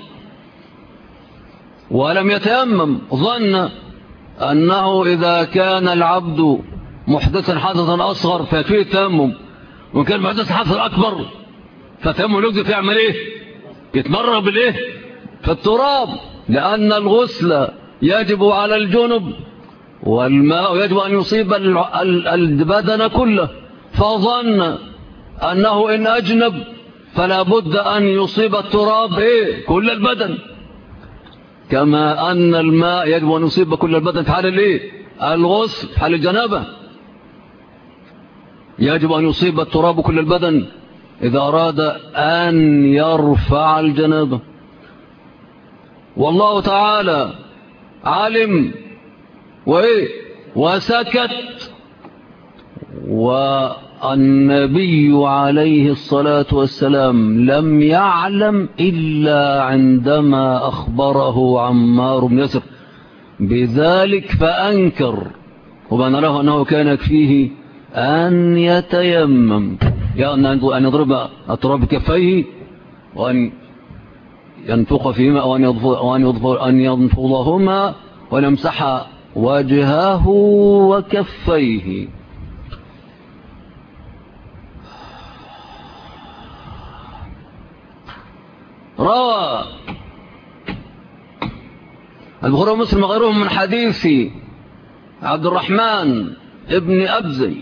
ولم يتيمم. ظن أنه إذا كان العبد محدثا حدثا أصغر فيكفيه التيمم، وكان محدث حدثا أكبر فتيمم يجب يعمل إيه؟ يتمرغ بالإيه؟ في التراب، لأن الغسل يجب على الجنب والماء يجب أن يصيب البدن كله، فظن أنه إن أجنب فلا بد أن يصيب التراب كل البدن، كما أن الماء يجب أن يصيب كل البدن في حال الغسل، في حال الجنابة يجب أن يصيب التراب كل البدن إذا أراد أن يرفع الجنابة. والله تعالى علم وسكت، والنبي عليه الصلاة والسلام لم يعلم إلا عندما أخبره عمار بن ياسر بذلك فأنكر، وبان له أنه كان يكفيه أن يتيمم، يعني أن يضرب التراب بكفيه وأن ينفخ فيهما وأن ينفضهما ويمسح وجهه وكفيه. روى البخاري ومسلم وغيرهم من حديث عبد الرحمن ابن أبزي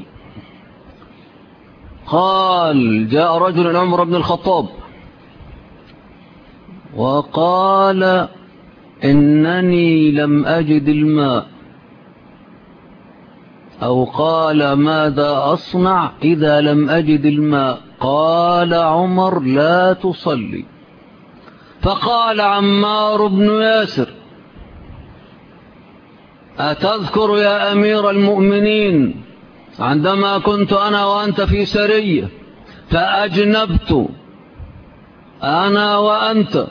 قال: جاء رجل عمر بن الخطاب وقال: إنني لم أجد الماء، أو قال: ماذا أصنع إذا لم أجد الماء؟ قال عمر: لا تصلي. فقال عمار بن ياسر: أتذكر يا أمير المؤمنين عندما كنت أنا وأنت في سرية فأجنبت أنا وأنت،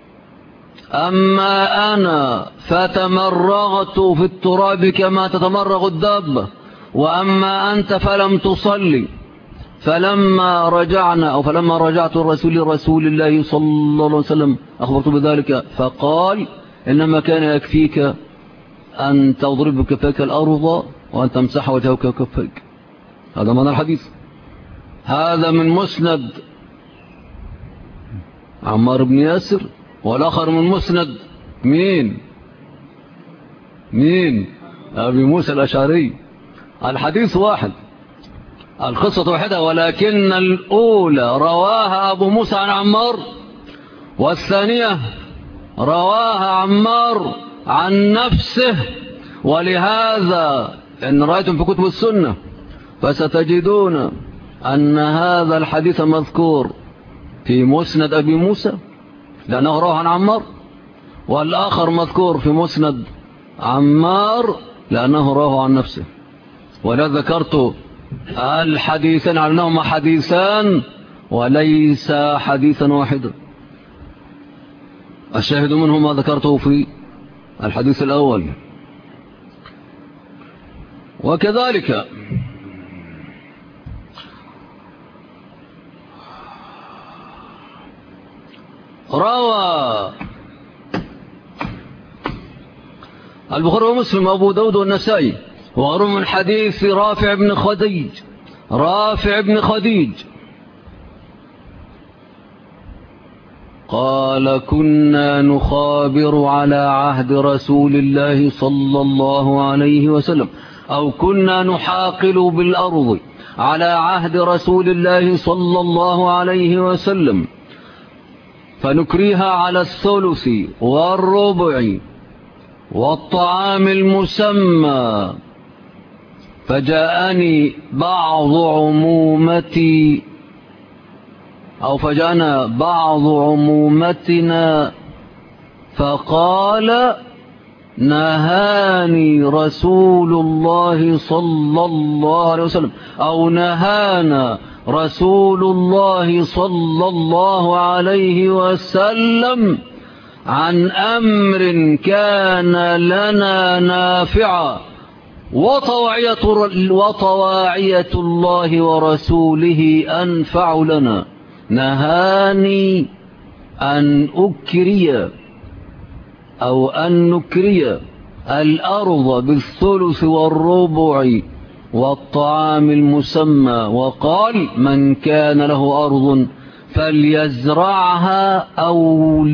أما أنا فتمرغت في التراب كما تتمرغ الدابة، وأما أنت فلم تصلي. فلما رجعنا أو فلما رجعت رسول الله صلى الله عليه وسلم أخبرت بذلك، فقال: إنما كان يكفيك أن تضرب بكفيك الأرض وأن تمسح وجهك وكفيك. هذا معنى الحديث. هذا من مسند عمار بن ياسر، والآخر من مسند مين؟ أبي موسى الأشعري. الحديث واحد، القصة واحدة، ولكن الأولى رواها أبو موسى عن عمار، والثانية رواها عمار عن نفسه. ولهذا إن رأيتم في كتب السنة فستجدون أن هذا الحديث مذكور في مسند أبي موسى لأنه روى عن عمار، والآخر مذكور في مسند عمار لأنه روى عن نفسه. ولا ذكرت الحديثين على أنهما حديثان وليس حديثا واحدا. الشاهد منه ما ذكرته في الحديث الأول. وكذلك روى البخاري ومسلم وأبو داود والنسائي وغيرهم من حديث رافع بن خديج قال كنا نخابر على عهد رسول الله صلى الله عليه وسلم، أو كنا نحاقل بالأرض على عهد رسول الله صلى الله عليه وسلم، فنكريها على الثلث والربع والطعام المسمى، فجاءني بعض عمومتنا فقال نهاني رسول الله صلى الله عليه وسلم، أو نهانا رسول الله صلى الله عليه وسلم عن أمر كان لنا نافعا وطواعية الله ورسوله أنفع لنا. نهاني أن نكري الأرض بالثلث والربع والطعام المسمى، وقال من كان له أرض فليزرعها أو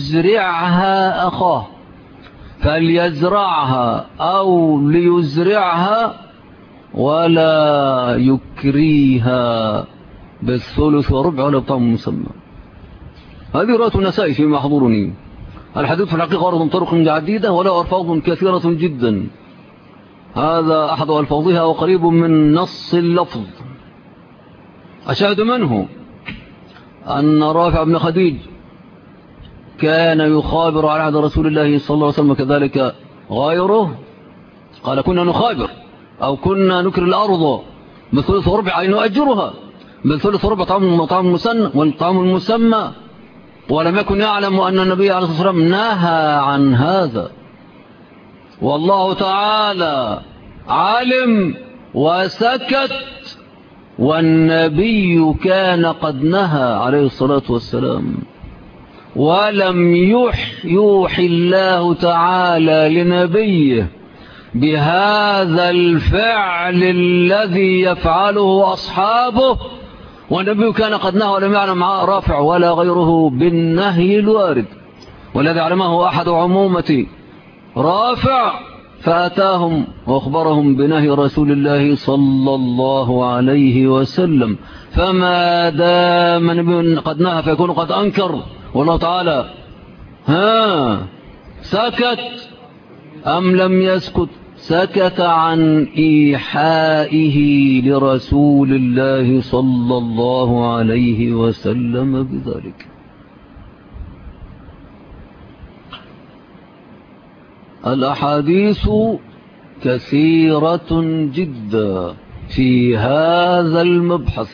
ليزرعها ولا يكريها بالثلث والربع ولا بالطعام المسمى. هذه رواية النسائي فيما يحضرني. الحديث في الحقيقة ورد من طرق عديدة وله ألفاظ كثيرة جدا، هذا أحد ألفاظها وقريب من نص اللفظ. أشاهد منه أن رافع بن خديج كان يخابر على عهد رسول الله صلى الله عليه وسلم، كذلك غيره قال كنا نخابر أو كنا نكر الأرض بالثلث وربع أي نؤجرها بالثلث وربع طعام المسمى، ولم يكن يعلم أن النبي عليه الصلاة والسلام نهى عن هذا، والله تعالى علم وسكت، والنبي كان قد نهى عليه الصلاة والسلام، ولم يوحي الله تعالى لنبيه بهذا الفعل الذي يفعله أصحابه، والنبي كان قد نهى ولم يعلم رافع ولا غيره بالنهي الوارد، والذي علمه أحد عمومة رافع فأتاهم وأخبرهم بنهي رسول الله صلى الله عليه وسلم، فما دام النبي قد نهى فيكون قد أنكر، والله تعالى سكت أم لم يسكت؟ سكت عن إيحائه لرسول الله صلى الله عليه وسلم بذلك. الأحاديث كثيرة جدا في هذا المبحث،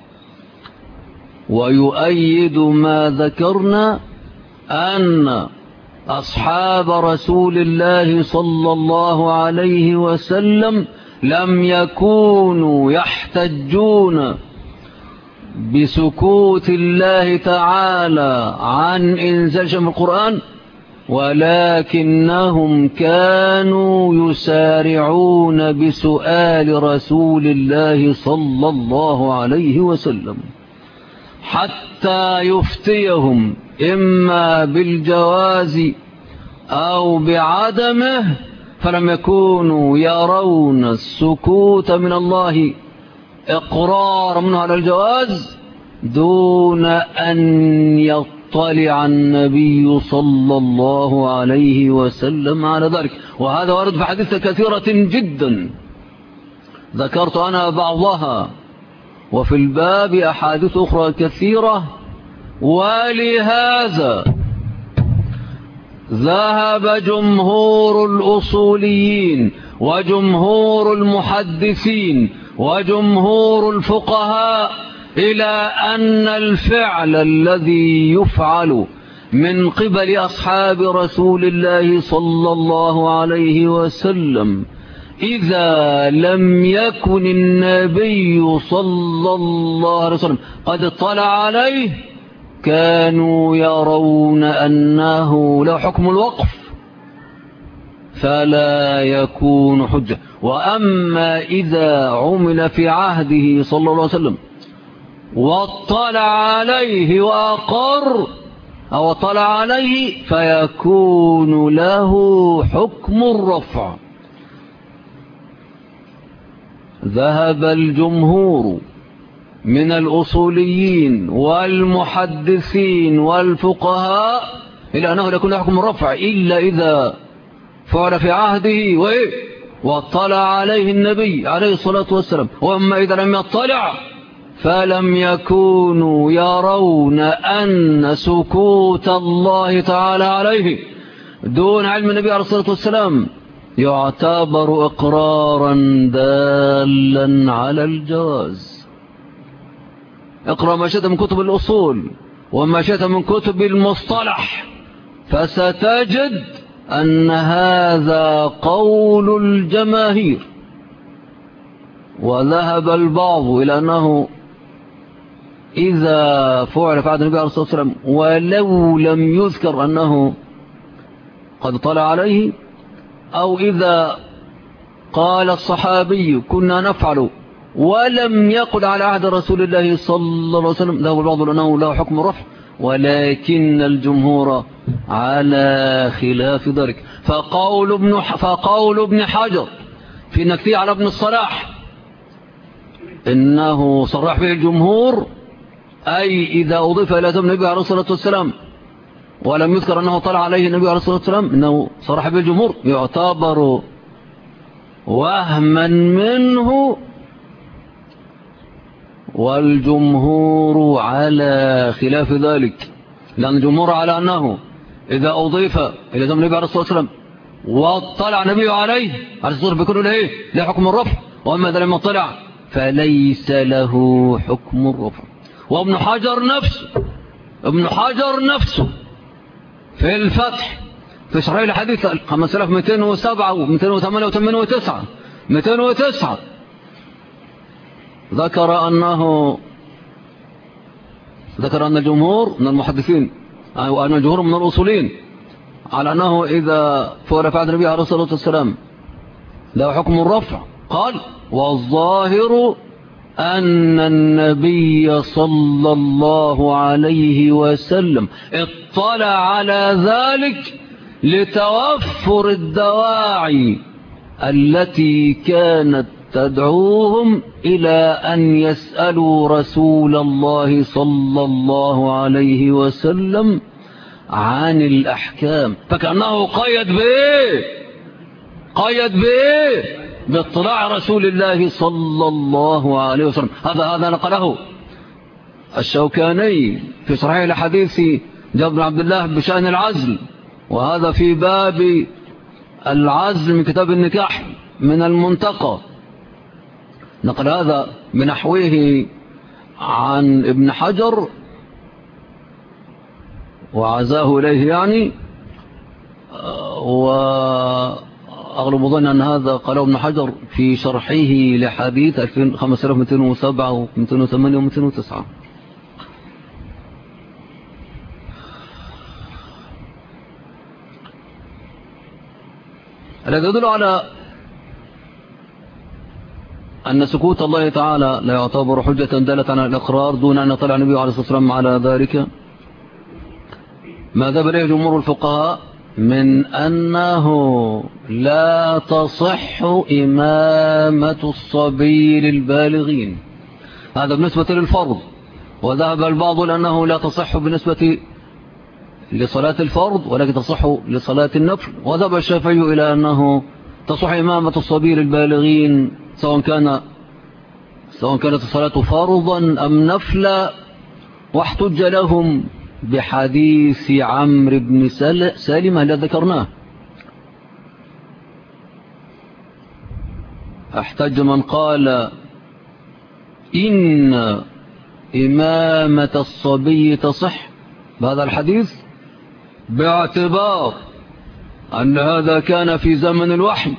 ويؤيد ما ذكرنا أن أصحاب رسول الله صلى الله عليه وسلم لم يكونوا يحتجون بسكوت الله تعالى عن إنزال شيء من القرآن، ولكنهم كانوا يسارعون بسؤال رسول الله صلى الله عليه وسلم حتى يفتيهم إما بالجواز أو بعدمه، فلم يكونوا يرون السكوت من الله إقرار منه على الجواز دون أن يطلع النبي صلى الله عليه وسلم على ذلك. وهذا ورد في حديث كثيرة جدا ذكرت أنا بعضها، وفي الباب أحاديث أخرى كثيرة ولهذا ذهب جمهور الأصوليين وجمهور المحدثين وجمهور الفقهاء إلى أن الفعل الذي يفعل من قبل أصحاب رسول الله صلى الله عليه وسلم إذا لم يكن النبي صلى الله عليه وسلم قد اطلع عليه كانوا يرون أنه له حكم الوقف فلا يكون حجة. وأما إذا عمل في عهده صلى الله عليه وسلم واطلع عليه وأقر أو اطلع عليه فيكون له حكم الرفع. ذهب الجمهور من الأصوليين والمحدثين والفقهاء إلى أنه لا يكون له حكم الرفع إلا إذا فعل في عهده واطلع عليه النبي عليه الصلاة والسلام. وأما إذا لم يطلع فلم يكونوا يرون أن سكوت الله تعالى عليه دون علم النبي عليه الصلاة والسلام يعتبر إقرارا دالا على الجواز. اقرأ ما شئت من كتب الأصول وما شئت من كتب المصطلح فستجد أن هذا قول الجماهير. وذهب البعض إلى أنه إذا فعل في عهد النبي عليه الصلاة والسلام ولو لم يذكر أنه قد طلع عليه أو إذا قال الصحابي كنا نفعل ولم يقل على عهد رسول الله صلى الله عليه وسلم له البعض لأنه له حكم الرفع ولكن الجمهور على خلاف ذلك. فقول ابن حجر في نكتيه على ابن الصلاح إنه صرح به الجمهور أي إذا أضيف إلى زمن النبي عليه الصلاة والسلام ولم يذكر أنه طلع عليه النبي عليه الصلاة والسلام إنه صرح به الجمهور يعتبر وهما منه. والجمهور على خلاف ذلك لأن الجمهور على أنه إذا أضيف إلى زمن النبي عليه الصلاة والسلام واطلع النبي عليه على الصلاة بيكون له حكم الرفع. وأما إذا لم يطلع فليس له حكم الرفع. وابن حجر نفسه في الفتح في شرح الحديث 5207 و208 و209 ذكر أن الجمهور من المحدثين وأن الجمهور من الأصولين على أنه إذا فعل في عهد النبي عليه الصلاة والسلام له حكم الرفع. قال والظاهر أن النبي صلى الله عليه وسلم اطلع على ذلك لتوفر الدواعي التي كانت تدعوهم إلى أن يسألوا رسول الله صلى الله عليه وسلم عن الأحكام. فكأنه قيد باطلاع رسول الله صلى الله عليه وسلم. هذا نقله الشوكاني في صحيح الحديث جابر بن عبد الله بشأن العزل وهذا في باب العزل من كتاب النكاح من المنتقى. نقل هذا بنحوه عن ابن حجر وعزاه إليه يعني. وأغلب ظن أن هذا قاله ابن حجر في شرحه لحديث 5207 و208 و209. الذي يدل على أن سكوت الله تعالى لا يعتبر حجة دالة على الإقرار دون أن يطلع النبي عليه الصلاة والسلام على ذلك ما ذهب إليه جمهور الفقهاء من أنه لا تصح إمامة الصبي للبالغين. هذا بالنسبة للفرض. وذهب البعض لأنه لا تصح بالنسبة لصلاة الفرض ولكن تصح لصلاة النفل. وذهب الشافعي إلى أنه تصح إمامة الصبي للبالغين سواء كانت الصلاة فرضا أم نفلا. واحتج لهم بحديث عمرو بن سالم الذي ذكرناه. احتج من قال إن إمامة الصبي تصح بهذا الحديث باعتبار أن هذا كان في زمن الوحي،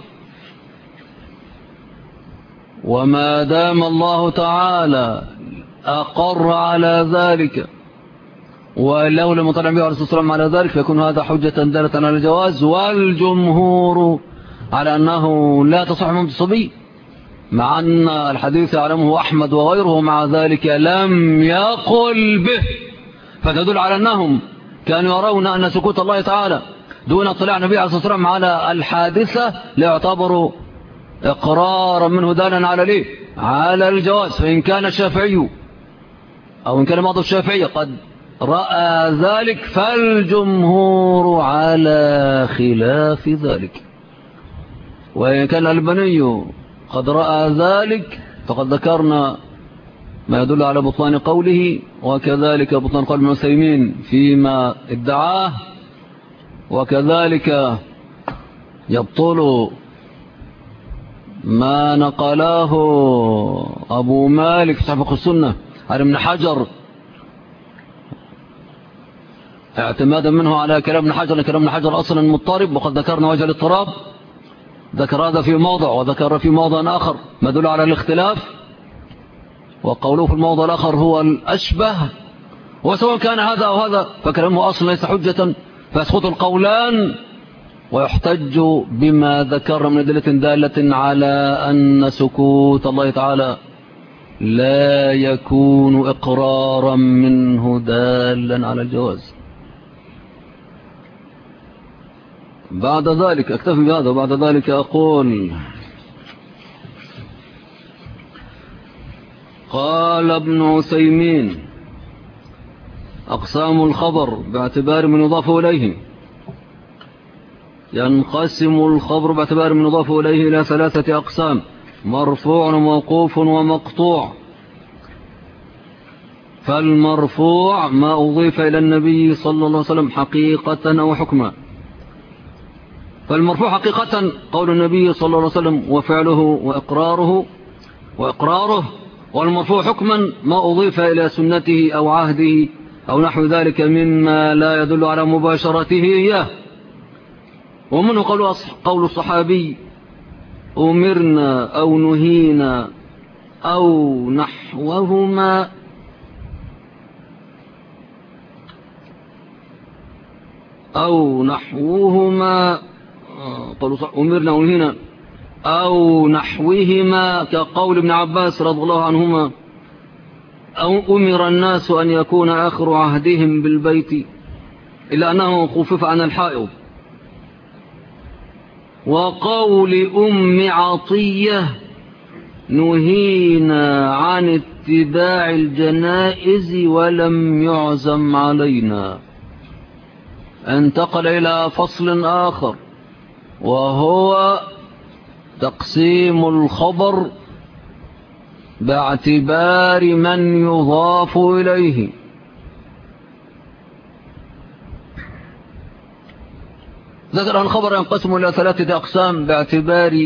وما دام الله تعالى أقر على ذلك ولو لم يطلع به عليه الصلاة والسلام على ذلك فيكون هذا حجة دالة على الجواز، والجمهور على أنه لا تصح إمامة الصبي، مع أن الحديث يعلمه أحمد وغيره، مع ذلك لم يقل به، فتدل على أنهم كانوا يرون أن سكوت الله تعالى دون اطلاع النبي عليه الصلاة والسلام على الحادثة ليعتبروا إقرارا منه دالا على ليه؟ على الجواز. فإن كان الشافعي أو إن كان بعض الشافعية قد رأى ذلك فالجمهور على خلاف ذلك، وإن كان الألباني قد رأى ذلك فقد ذكرنا ما يدل على بطلان قوله، وكذلك بطلان قول ابن عثيمين فيما ادعاه، وكذلك يبطل ما نقله أبو مالك في تحقيق السنة عن ابن حجر اعتمادا منه على كلام ابن حجر، لكلام ابن حجر أصلا مضطرب، وقد ذكرنا وجه الاضطراب، ذكر هذا في موضع وذكر في موضع آخر ما يدل على الاختلاف، وقوله في الموضع الآخر هو الأشبه، وسواء كان هذا أو هذا فكلامه أصلا ليس حجة، فيسقط القولان، ويحتج بما ذكر من أدلة دالة على أن سكوت الله تعالى لا يكون إقرارا منه دالا على الجواز. بعد ذلك أكتفي بهذا، وبعد ذلك أقول قال ابن عثيمين أقسام الخبر باعتبار من يضاف إليه، ينقسم الخبر باعتبار من يضاف إليه إلى ثلاثة أقسام: مرفوع وموقوف ومقطوع. فالمرفوع ما أضيف إلى النبي صلى الله عليه وسلم حقيقة أو حكما. فالمرفوع حقيقة قول النبي صلى الله عليه وسلم وفعله وإقراره، والمرفوع حكما ما أضيف إلى سنته أو عهده أو نحو ذلك مما لا يدل على مباشرته إياه. ومنه قول الصحابي أمرنا أو نهينا أو نحوهما أمرنا أو نهينا أو نحوهما، كقول ابن عباس رضي الله عنهما أو أمر الناس أن يكون آخر عهدهم بالبيت إلا أنه خفف عن الحائض. وقول أم عطية نهينا عن اتباع الجنائز ولم يعزم علينا. انتقل إلى فصل آخر وهو تقسيم الخبر باعتبار من يضاف إليه. ذكر أن الخبر ينقسم إلى ثلاثة أقسام باعتبار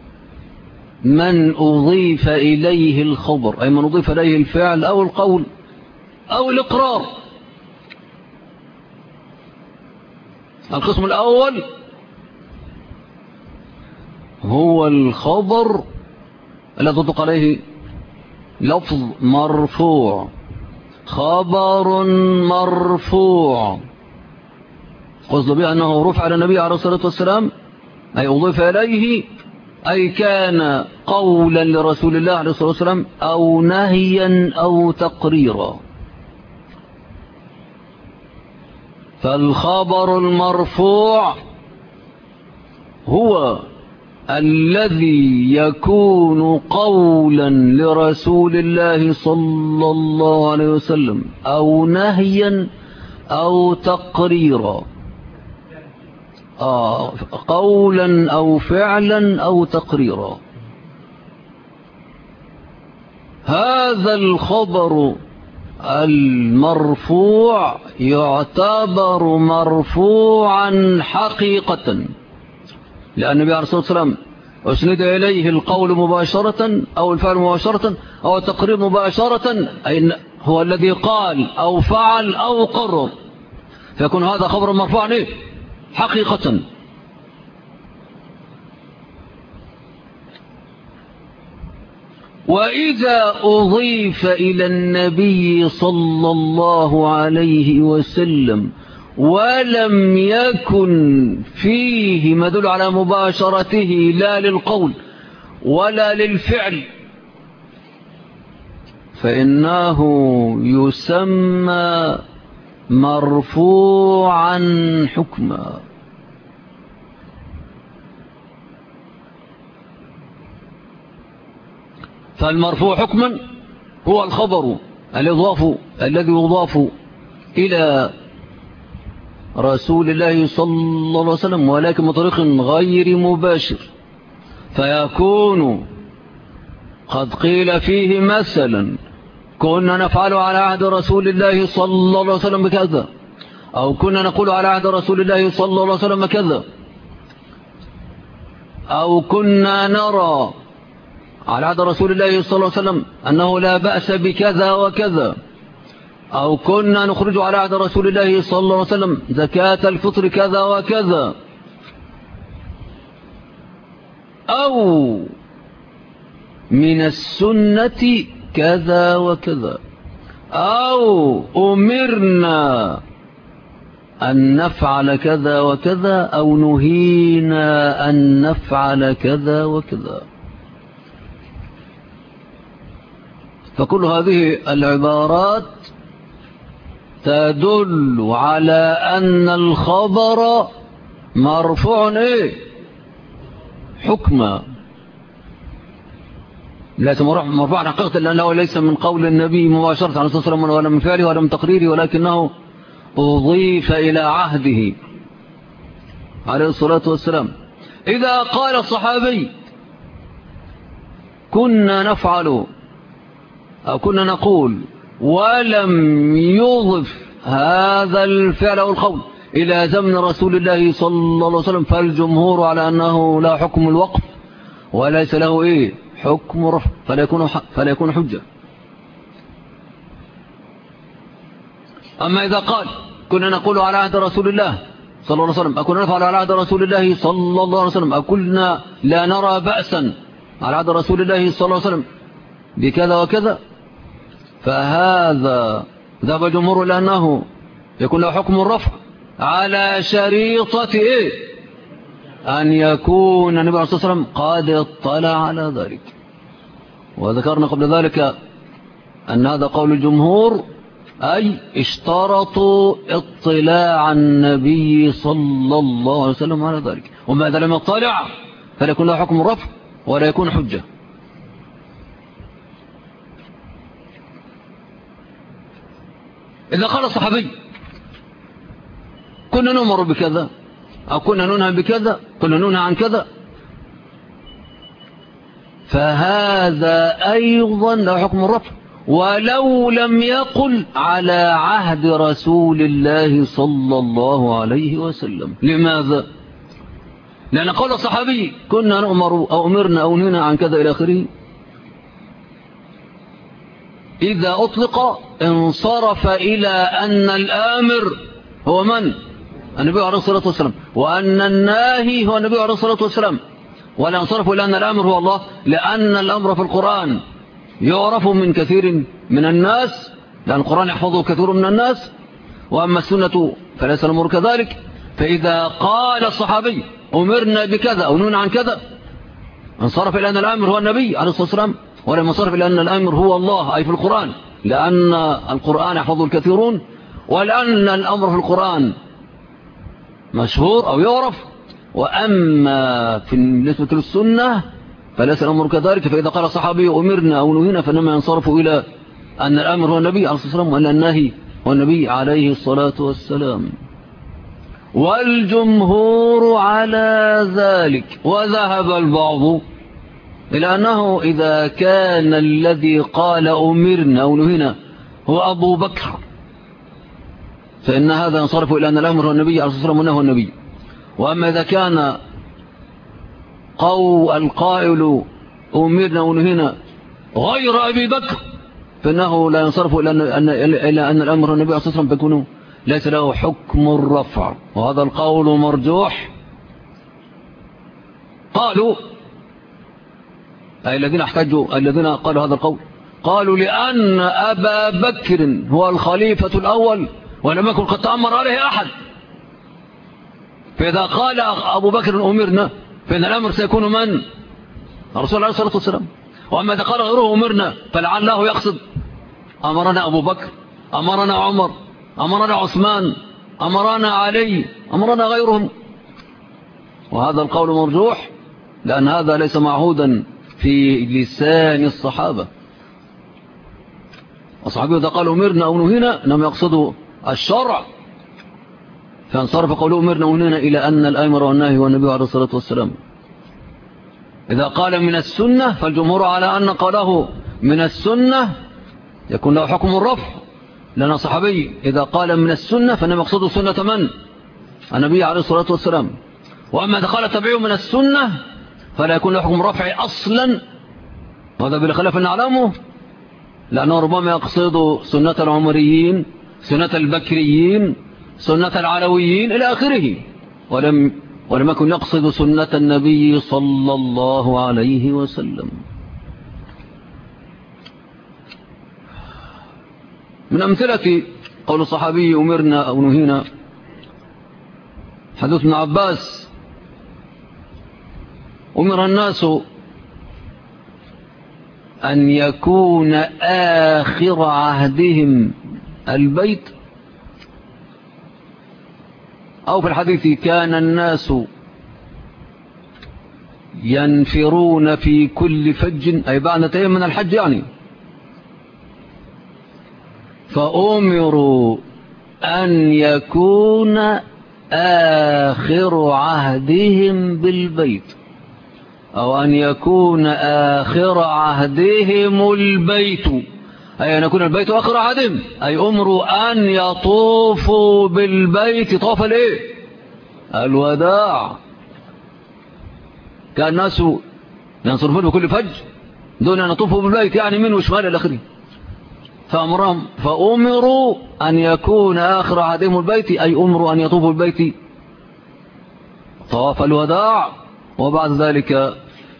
من أضيف إليه الخبر، أي من أضيف إليه الفعل أو القول أو الإقرار. القسم الأول هو الخبر الذي تطلق عليه لفظ مرفوع، خبر مرفوع قصد به أنه رفع على النبي عليه الصلاة والسلام، أي أضيف إليه، أي كان قولا لرسول الله عليه الصلاة والسلام أو نهيا أو تقريرا. فالخبر المرفوع هو الذي يكون قولا لرسول الله صلى الله عليه وسلم أو نهيا أو تقريرا، قولا أو فعلا أو تقريرا. هذا الخبر المرفوع يعتبر مرفوعا حقيقة، لأن النبي عليه الصلاة والسلام أسند إليه القول مباشرة أو الفعل مباشرة أو التقرير مباشرة، أي هو الذي قال أو فعل أو قرر، فيكون هذا خبر مرفوعا إيه؟ حقيقة. وإذا أضيف إلى النبي صلى الله عليه وسلم ولم يكن فيه ما يدل على مباشرته لا للقول ولا للفعل فإنه يسمى مرفوعا حكما. فالمرفوع حكما هو الخبر الذي يضاف إلى رسول الله صلى الله عليه وسلم ولكن بطريق غير مباشر، فيكون قد قيل فيه مثلا كنا نفعل على عهد رسول الله صلى الله عليه وسلم بكذا، أو كنا نقول على عهد رسول الله صلى الله عليه وسلم كذا، أو كنا نرى على عهد رسول الله صلى الله عليه وسلم أنه لا بأس بكذا وكذا، أو كنا نخرج على عهد رسول الله صلى الله عليه وسلم زكاة الفطر كذا وكذا، أو من السنة كذا وكذا، أو أمرنا أن نفعل كذا وكذا، أو نهينا أن نفعل كذا وكذا. فكل هذه العبارات تدل على أن الخبر مرفوع إيه؟ حكما، ليس مرفوعا حقيقة، لأنه ليس من قول النبي مباشرة عليه الصلاة والسلام ولا من فعله ولا من تقريره، ولكنه أضيف إلى عهده عليه الصلاة والسلام. إذا قال الصحابي كنا نفعل أو كنا نقول ولم يضف هذا الفعل أو القول إلى زمن رسول الله صلى الله عليه وسلم، فالجمهور على أنه لا حكم الوقف وليس له إيه؟ حكم رفع، فلا يكون حجة. أما إذا قال كنا نقول على عهد رسول الله صلى الله عليه وسلم، أو كنا نفعل على عهد رسول الله صلى الله عليه وسلم، أو كنا لا نرى بأسا على عهد رسول الله صلى الله عليه وسلم بكذا وكذا، فهذا ذهب الجمهور لأنه يكون له حكم الرفع على شريطة إيه؟ أن يكون النبي عليه الصلاة والسلام قد اطلع على ذلك. وذكرنا قبل ذلك أن هذا قول الجمهور، أي اشترطوا اطلاع النبي صلى الله عليه وسلم على ذلك، وماذا لم يطلع فلا يكون له حكم الرفع ولا يكون حجة. إذا قال الصحابي كنا نؤمر بكذا أو كنا ننهى بكذا، كنا ننهى عن كذا، فهذا أيضا له حكم الرفع ولو لم يقل على عهد رسول الله صلى الله عليه وسلم. لماذا؟ لأن قول الصحابي كنا نؤمر أو أمرنا أو نهينا عن كذا إلى آخره، إذا أطلق انصرف إلى أن الآمر هو من؟ النبي عليه الصلاة والسلام، وأن الناهي هو النبي عليه الصلاة والسلام، ولا انصرف إلى أن الآمر هو الله، لأن الأمر في القرآن يعرف من كثير من الناس، لأن القرآن يحفظه كثير من الناس، وأما السنة فليس الأمر كذلك. فإذا قال الصحابي أمرنا بكذا أو نهينا عن كذا، انصرف إلى أن الآمر هو النبي عليه الصلاة والسلام، ولم ينصرف إلى أن الآمر هو الله أي في القرآن، لأن القرآن يحفظه الكثيرون، ولأن الأمر في القرآن مشهور أو يعرف. وأما في نسبة للسنة فليس الأمر كذلك. فإذا قال الصحابي أمرنا أو نهينا فإنما ينصرف إلى أن الأمر هو النبي عليه الصلاة والسلام وأن النهي هو النبي عليه الصلاة والسلام. والجمهور على ذلك. وذهب البعض إلى أنه إذا كان الذي قال أمرنا أو نهينا هو أبو بكر، فإن هذا ينصرف إلى أن الأمر هو النبي عليه الصلاة والسلام وأنه النبي. وأما إذا كان القائل أمرنا ونهينا غير أبي بكر فإنه لا ينصرف إلى أن الأمر هو النبي عليه الصلاة والسلام، فيكون ليس له حكم الرفع، وهذا القول مرجوح. قالوا أي الذين احتجوا، الذين قالوا هذا القول، قالوا لأن أبا بكر هو الخليفة الأول ولم يكن قد تأمر عليه أحد، فإذا قال أبو بكر أمرنا فإن الأمر سيكون من؟ الرسول عليه الصلاة والسلام. وأما إذا قال غيره أمرنا فلعله يقصد أمرنا أبو بكر، أمرنا عمر، أمرنا عثمان، أمرنا علي، أمرنا غيرهم. وهذا القول مرجوح لأن هذا ليس معهودا في لسان الصحابة. الصحابة إذا قالوا أمرنا أو نهينا لم يقصدوا الشرع، فانصرف قولوا أمرنا ونهينا إلى أن الأمر والنهي هو النبي عليه الصلاة والسلام. إذا قال من السنة فالجمهور على أن قاله من السنة يكون له حكم الرفع، لأن صحابي إذا قال من السنة فإنما يقصد سنة من؟ النبي عليه الصلاة والسلام. وأما إذا قال تبعيه من السنة فلا يكون له حكم الرفع أصلا، وهذا بالخلاف نعلمه، لأنه ربما يقصد سنة العمريين، سنة البكريين، سنة العلويين إلى آخره، ولم يكن يقصد سنة النبي صلى الله عليه وسلم. من أمثلة قول الصحابي أمرنا أو نهينا حديث ابن عباس: أمر الناس أن يكون آخر عهدهم البيت، أو في الحديث كان الناس ينفرون في كل فج، أي بعد تيم من الحج يعني، فأمروا أن يكون آخر عهدهم بالبيت، أو أن يكون آخر عهدهم البيت، أي أن يكون البيت آخر عهدهم، أي أمروا أن يطوفوا بالبيت طوف الإيه؟ الوداع. كان الناس ينصرفون بكل فج دون أن يطوفوا بالبيت، يعني من وشمال الآخر، فأمروا أن يكون آخر عهدهم البيت، أي أمروا أن يطوفوا البيت طواف الوداع، وبعد ذلك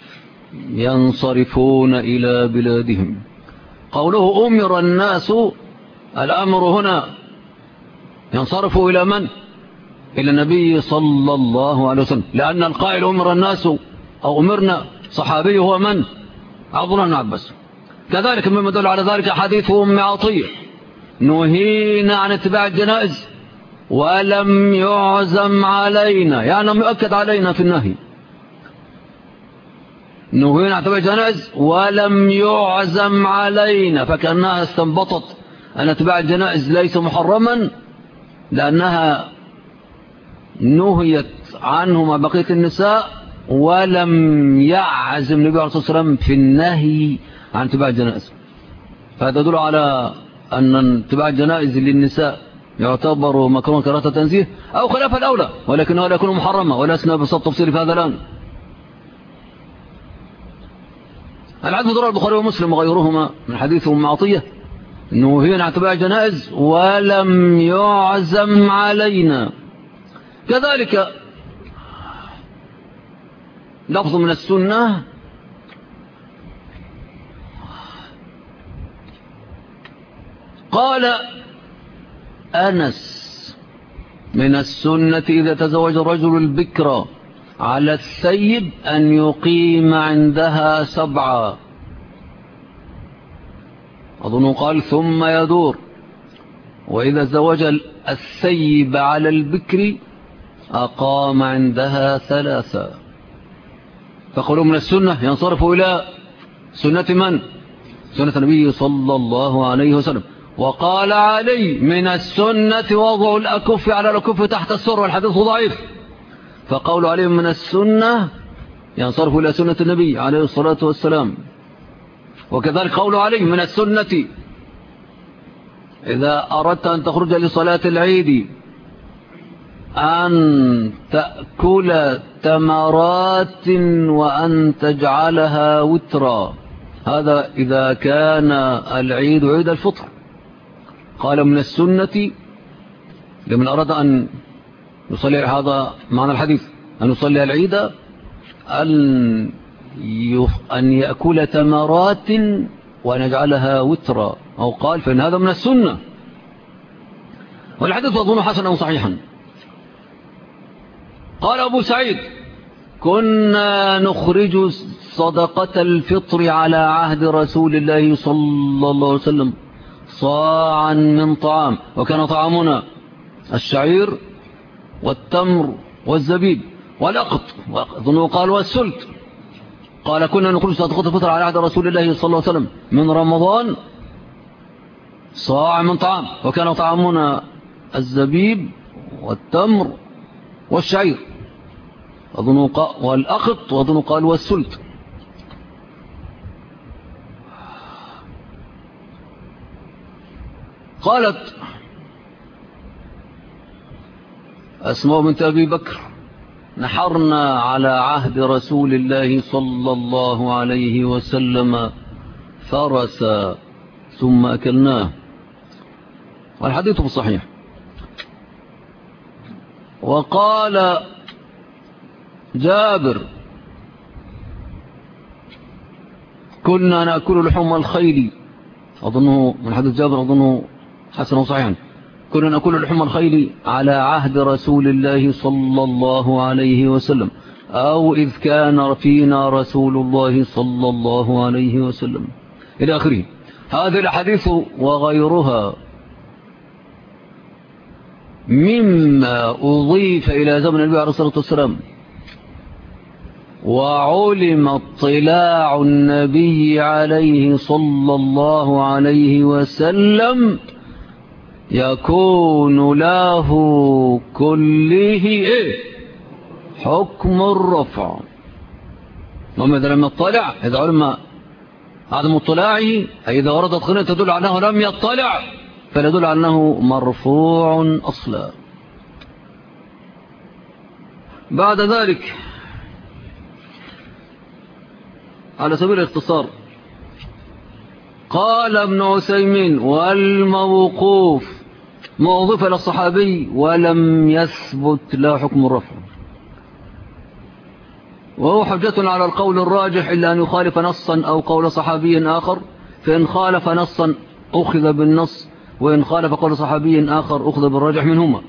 ينصرفون إلى بلادهم. قوله أمر الناس، الأمر هنا ينصرف إلى من؟ إلى النبي صلى الله عليه وسلم، لأن القائل أمر الناس أو أمرنا صحابي هو من؟ عبد الله بن عباس. كذلك مما يدل على ذلك حديث أم عطية: نهينا عن اتباع الجنائز ولم يعزم علينا، يعني لم يؤكد علينا في النهي. نهينا عن اتباع الجنائز ولم يعزم علينا، فكأنها استنبطت أن اتباع الجنائز ليس محرما، لأنها نهيت عنه مع بقية النساء، ولم يعزم النبي عليه الصلاة والسلام في النهي عن اتباع الجنائز. فهذا يدل على أن اتباع الجنائز للنساء يعتبر مكروه كراهة تنزيه أو خلاف الأولى، ولكنه لا يكون محرمة، ولسنا بسط تفصيل في هذا الآن. الحديث رواه البخاري ومسلم وغيرهما من حديث أم عطية: نهينا عن اتباع الجنائز ولم يعزم علينا. كذلك لفظ من السنة: قال أنس: من السنة إذا تزوج الرجل البكرة على الثيب أن يقيم عندها 7، أظن قال ثم يدور. وإذا زوج الثيب على البكر أقام عندها 3. فقالوا من السنة ينصرف إلى سنة من؟ سنة النبي صلى الله عليه وسلم. وقال علي: من السنة وضع الأكف على الأكف تحت السر، والحديث ضعيف. فقول علي من السنة ينصرف إلى سنة النبي عليه الصلاة والسلام. وكذلك قول علي: من السنة إذا أردت أن تخرج لصلاة العيد أن تأكل تمرات وأن تجعلها وترا، هذا إذا كان العيد عيد الفطر. قال من السنة لمن أراد أن يصلي، هذا معنى الحديث، أن يصلي العيد أن يأكل تمرات وأن يجعلها وترا، أو قال فإن هذا من السنة. والحديث أظن حسنا صحيحا. قال أبو سعيد كنا نخرج صدقة الفطر على عهد رسول الله صلى الله عليه وسلم صاعا من طعام، وكان طعامنا الشعير والتمر والزبيب والأقط، وأظنه قال والسلت. قال كنا نخرج صدقة الفطر على عهد رسول الله صلى الله عليه وسلم من رمضان صاع من طعام، وكان طعامنا الزبيب والتمر والشعير والأقط، وأظن قال والسلت. قالت أسماء بنت أبي بكر نحرنا على عهد رسول الله صلى الله عليه وسلم فرسا ثم أكلناه، والحديث صحيح. وقال جابر كنا نأكل لحوم الخيل، أظنه من حديث جابر، أظنه حسن صحيحا، كنا نأكل لحوم الخيل على عهد رسول الله صلى الله عليه وسلم، أو إذ كان فينا رسول الله صلى الله عليه وسلم إلى آخره. هذه الحديث وغيرها مما أضيف إلى زمن النبي عليه الصلاة والسلام، وعلم اطلاع النبي عليه صلى الله عليه وسلم يكون له كله حكم الرفع. وماذا لم يطلع، إذا علم عدم اطلاعه، أي إذا وردت قرينة تدل على أنه لم يطلع فيدل على أنه مرفوع أصلا. بعد ذلك على سبيل الاختصار قال ابن عثيمين والموقوف موظف للصحابي ولم يثبت له حكم الرفع، وهو حجة على القول الراجح إلا أن يخالف نصا أو قول صحابي آخر، فإن خالف نصا أخذ بالنص، وإن خالف قول صحابي آخر أخذ بالراجح منهما.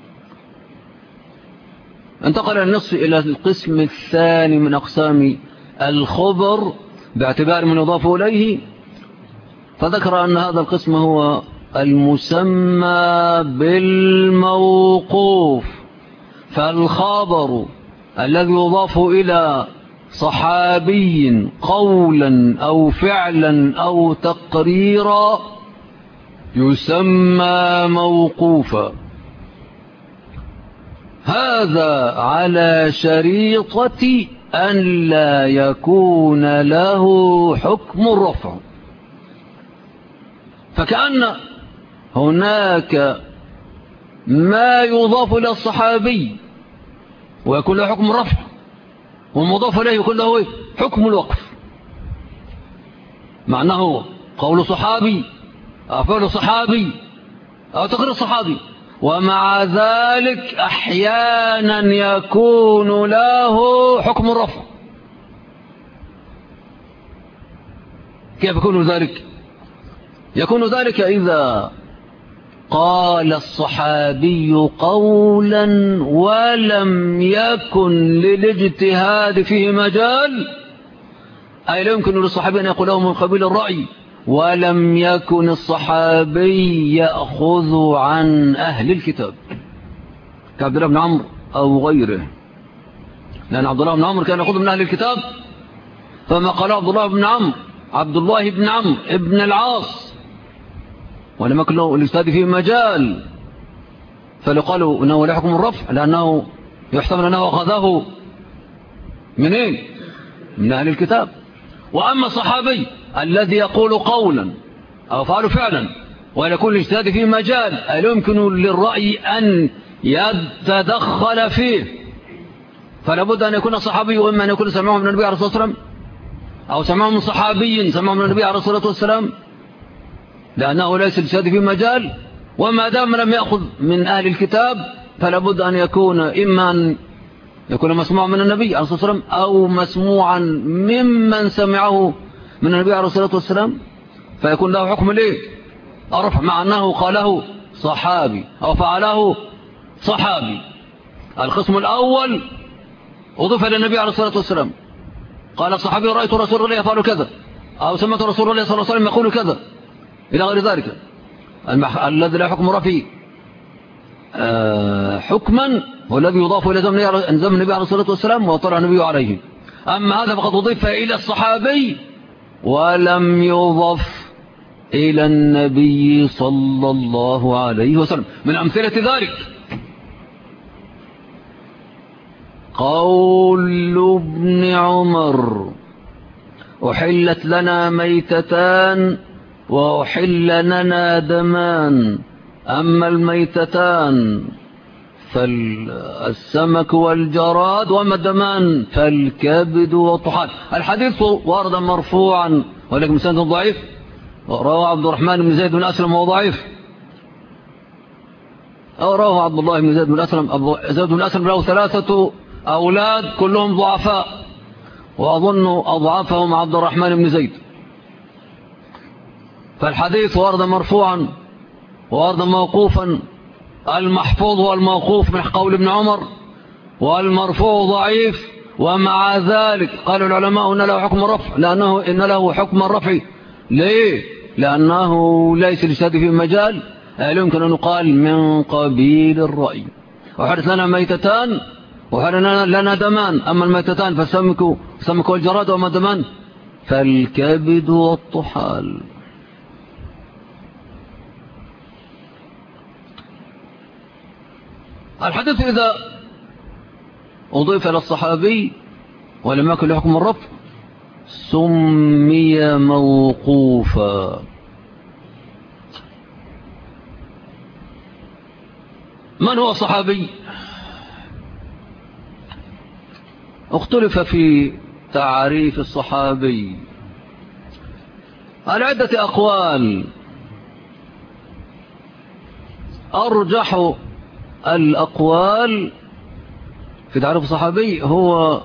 انتقل النص إلى القسم الثاني من أقسام الخبر باعتبار من يضاف إليه، فذكر أن هذا القسم هو المسمى بالموقوف. فالخبر الذي يضاف إلى صحابي قولا أو فعلا أو تقريرا يسمى موقوفا، هذا على شريطة أن لا يكون له حكم الرفع. فكأن هناك ما يضاف إلى الصحابي ويكون له حكم الرفع، والمضاف إليه يكون له حكم الوقف، معناه قول صحابي أو فعل صحابي أو تقرير صحابي، ومع ذلك أحيانا يكون له حكم الرفع. كيف يكون ذلك؟ يكون ذلك إذا قال الصحابي قولا ولم يكن للاجتهاد فيه مجال، أي لا يمكن للصحابي أن يقوله من قبيل الرأي، ولم يكن الصحابي يأخذ عن أهل الكتاب كعبد الله بن عمرو أو غيره، لأن عبد الله بن عمرو كان يأخذ من أهل الكتاب، فما قال عبد الله بن عمرو ابن العاص ولم يكن له الاجتهاد فيه مجال، فلقالوا أنه لا حكم الرفع، لأنه يحتمل أنه أخذه منين؟ من أهل الكتاب. وأما الصحابي الذي يقول قولا أو فعل فعلا ولكل اجتهاد في مجال لا يمكن للرأي أن يتدخل فيه، فلا بد أن يكون صحابي، وإما أن يكون سمعه من النبي عليه الصلاة والسلام أو سمعه من صحابي سمعه من النبي عليه الصلاة والسلام، لأنه ليس الاجتهاد في مجال. وما دام لم يأخذ من أهل الكتاب فلا بد أن يكون إما أن يكون مسموعا من النبي عليه الصلاة والسلام أو مسموعا ممن سمعه من النبي عليه الصلاة والسلام، فيكون له حكم ليه أرفع، مع أنه قاله صحابي أو فعله صحابي. القسم الأول أضيف إلى النبي عليه الصلاة والسلام، قال الصحابي رأيت رسول الله يفعل كذا، أو سمعت رسول الله صلى الله عليه وسلم يقول كذا، إلى غير ذلك. الذي لا حكم رفي حكما هو الذي يضاف إلى زمن النبي عليه الصلاة والسلام وطلع النبي عليه. أما هذا فقد أضيف إلى الصحابي ولم يضف إلى النبي صلى الله عليه وسلم. من أمثلة ذلك قول ابن عمر: أحلت لنا ميتتان وأحل لنا دمان، أما الميتتان فالسمك والجراد، وأما الدمان فالكبد والطحال. الحديث ورد مرفوعا ولكن سند ضعيف، رواه عبد الرحمن بن زيد بن أسلم وهو ضعيف، أو رواه عبد الله بن زيد بن أسلم. زيد بن أسلم له 3 أولاد كلهم ضعفاء، وأظن أضعفهم عبد الرحمن بن زيد. فالحديث ورد مرفوعا وورد موقوفا، المحفوظ والموقوف من قول ابن عمر، والمرفوع ضعيف. ومع ذلك قال العلماء إن له حكم الرفع، لأنه إن له حكم الرفع. ليه؟ لأنه ليس الاجتهاد في مجال لا يمكن أن يقال من قبيل الرأي. وحدث لنا ميتتان وحدث لنا دمان، أما الميتتان فالسمك والجراد، وما دمان فالكبد والطحال. الحديث إذا أضيف إلى الصحابي ولم يكن لحكم الرفع سمي موقوفا. من هو الصحابي؟ اختلف في تعريف الصحابي على عدة أقوال. أرجح الأقوال في تعريف الصحابي هو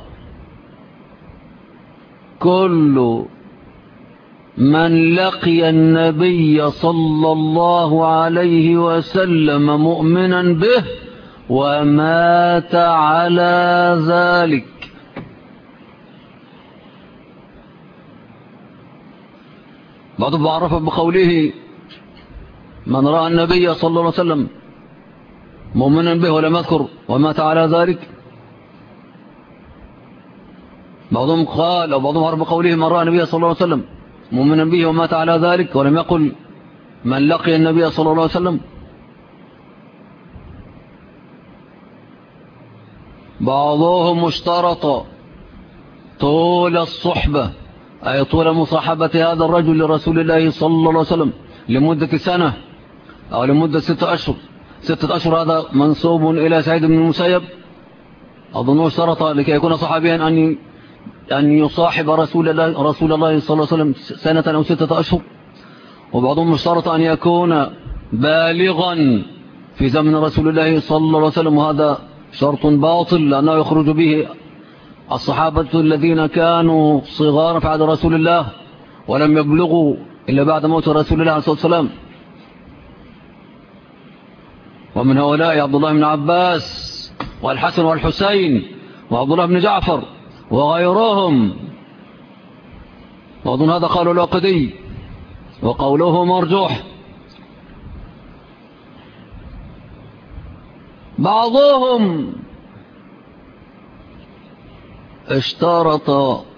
كل من لقي النبي صلى الله عليه وسلم مؤمنا به ومات على ذلك. بعضهم عرف بقوله من رأى النبي صلى الله عليه وسلم مؤمنا به ولم يذكر ومات على ذلك. بعضهم قال أو بعضهم عرف بقوله من رأى النبي صلى الله عليه وسلم مؤمنا به ومات على ذلك، ولم يقل من لقي النبي صلى الله عليه وسلم. بعضهم اشترط طول الصحبة، أي طول مصاحبة هذا الرجل لرسول الله صلى الله عليه وسلم لمدة سنة أو لمدة 6 أشهر. 6 أشهر هذا منسوب إلى سعيد بن المسيب، أظنه اشترط لكي يكون صحابيا أن يصاحب رسول الله صلى الله عليه وسلم سنة أو 6 أشهر. وبعضهم اشترط أن يكون بالغا في زمن رسول الله صلى الله عليه وسلم، وهذا شرط باطل لأنه يخرج به الصحابة الذين كانوا صغار في عهد رسول الله ولم يبلغوا إلا بعد موت رسول الله صلى الله عليه وسلم. ومن هؤلاء عبد الله بن عباس والحسن والحسين وعبد الله بن جعفر وغيرهم. وأظن هذا قالوا الواقدي وقوله مرجوح. بعضهم اشترط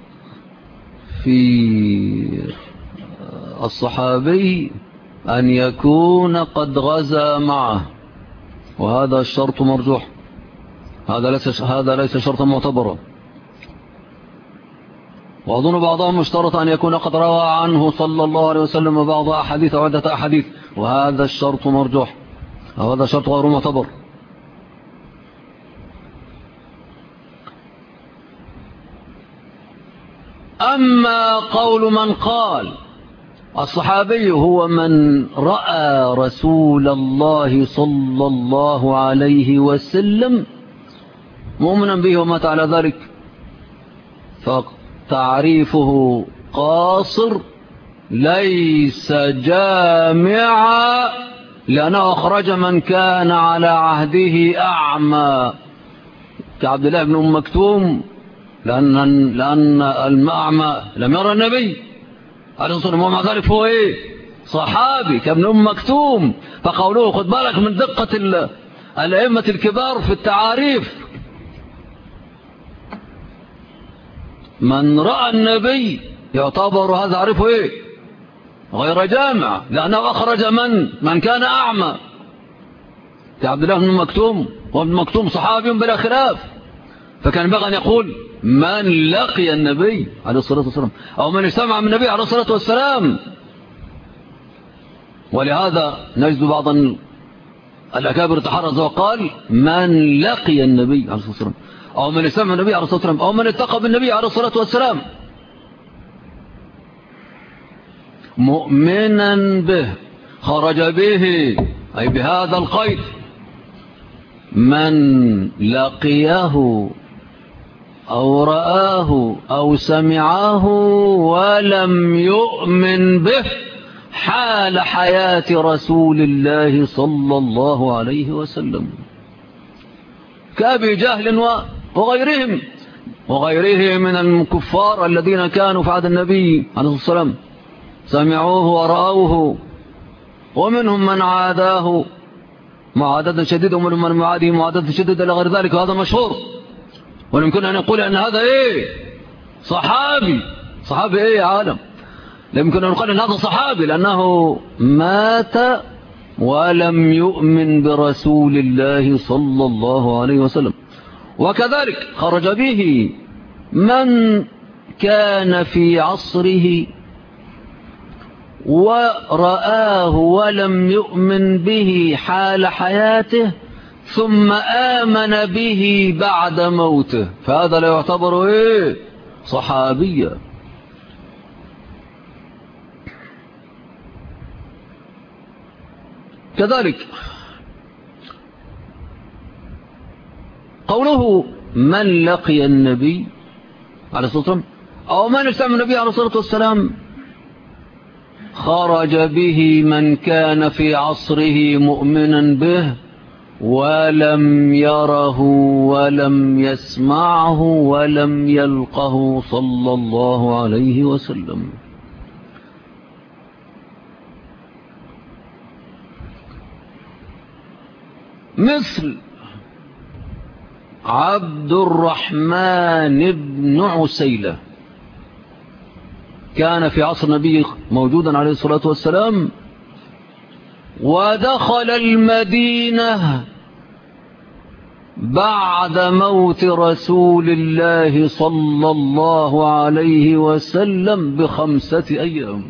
في الصحابي أن يكون قد غزا معه، وهذا الشرط مرجوح، هذا ليس شرطا معتبرا. وأظن بعضهم اشترط أن يكون قد روى عنه صلى الله عليه وسلم بعض أحاديث أو عدة أحاديث، وهذا الشرط مرجوح، أو هذا الشرط غير معتبر. أما قول من قال الصحابي هو من رأى رسول الله صلى الله عليه وسلم مؤمنا به ومات على ذلك، فتعريفه قاصر ليس جامعا، لأنه أخرج من كان على عهده أعمى كعبد الله بن أم مكتوم، لأن الأعمى لم يرى النبي عليه الصلاة والسلام، ومع ذلك هو إيه؟ صحابي كابن أم مكتوم. فقوله خد بالك من دقة الأئمة الكبار في التعاريف، من رأى النبي يعتبر هذا عارفه إيه؟ غير جامع، لأنه أخرج من كان أعمى كعبد الله بن مكتوم، وابن مكتوم صحابي بلا خلاف، فكان بغى أن يقول من لقي النبي عليه الصلاة والسلام أو من استمع من النبي عليه الصلاة والسلام. ولهذا نجد بعض الأكابر تحرز وقال من لقي النبي عليه الصلاة والسلام، أو من استمع من النبي عليه الصلاة والسلام، أو من اتقى بالنبي عليه الصلاة والسلام مؤمنا به، خرج به أي بهذا القيد، من لقيه أو رآه أو سمعه ولم يؤمن به حال حياة رسول الله صلى الله عليه وسلم، كأبي جهل وغيرهم من الكفار الذين كانوا في عهد النبي عليه الصلاة والسلام سمعوه ورأوه، ومنهم من عاداه معادة شديدة، ومنهم من معاديه معادة شديدة إلى غير ذلك، وهذا مشهور. ويمكن أن يقول أن هذا إيه؟ صحابي إيه يا عالم؟ لا يمكن أن نقول أن هذا صحابي لأنه مات ولم يؤمن برسول الله صلى الله عليه وسلم. وكذلك خرج به من كان في عصره ورآه ولم يؤمن به حال حياته ثم آمن به بعد موته، فهذا لا يعتبر إيه؟ صحابيا. كذلك قوله من لقي النبي عليه الصلاة والسلام أو من استمع النبي عليه الصلاة والسلام، خرج به من كان في عصره مؤمنا به ولم يره ولم يسمعه ولم يلقه صلى الله عليه وسلم. مثل عبد الرحمن بن عسيلة كان في عصر النبي موجودا عليه الصلاة والسلام، ودخل المدينة بعد موت رسول الله صلى الله عليه وسلم ب5 أيام،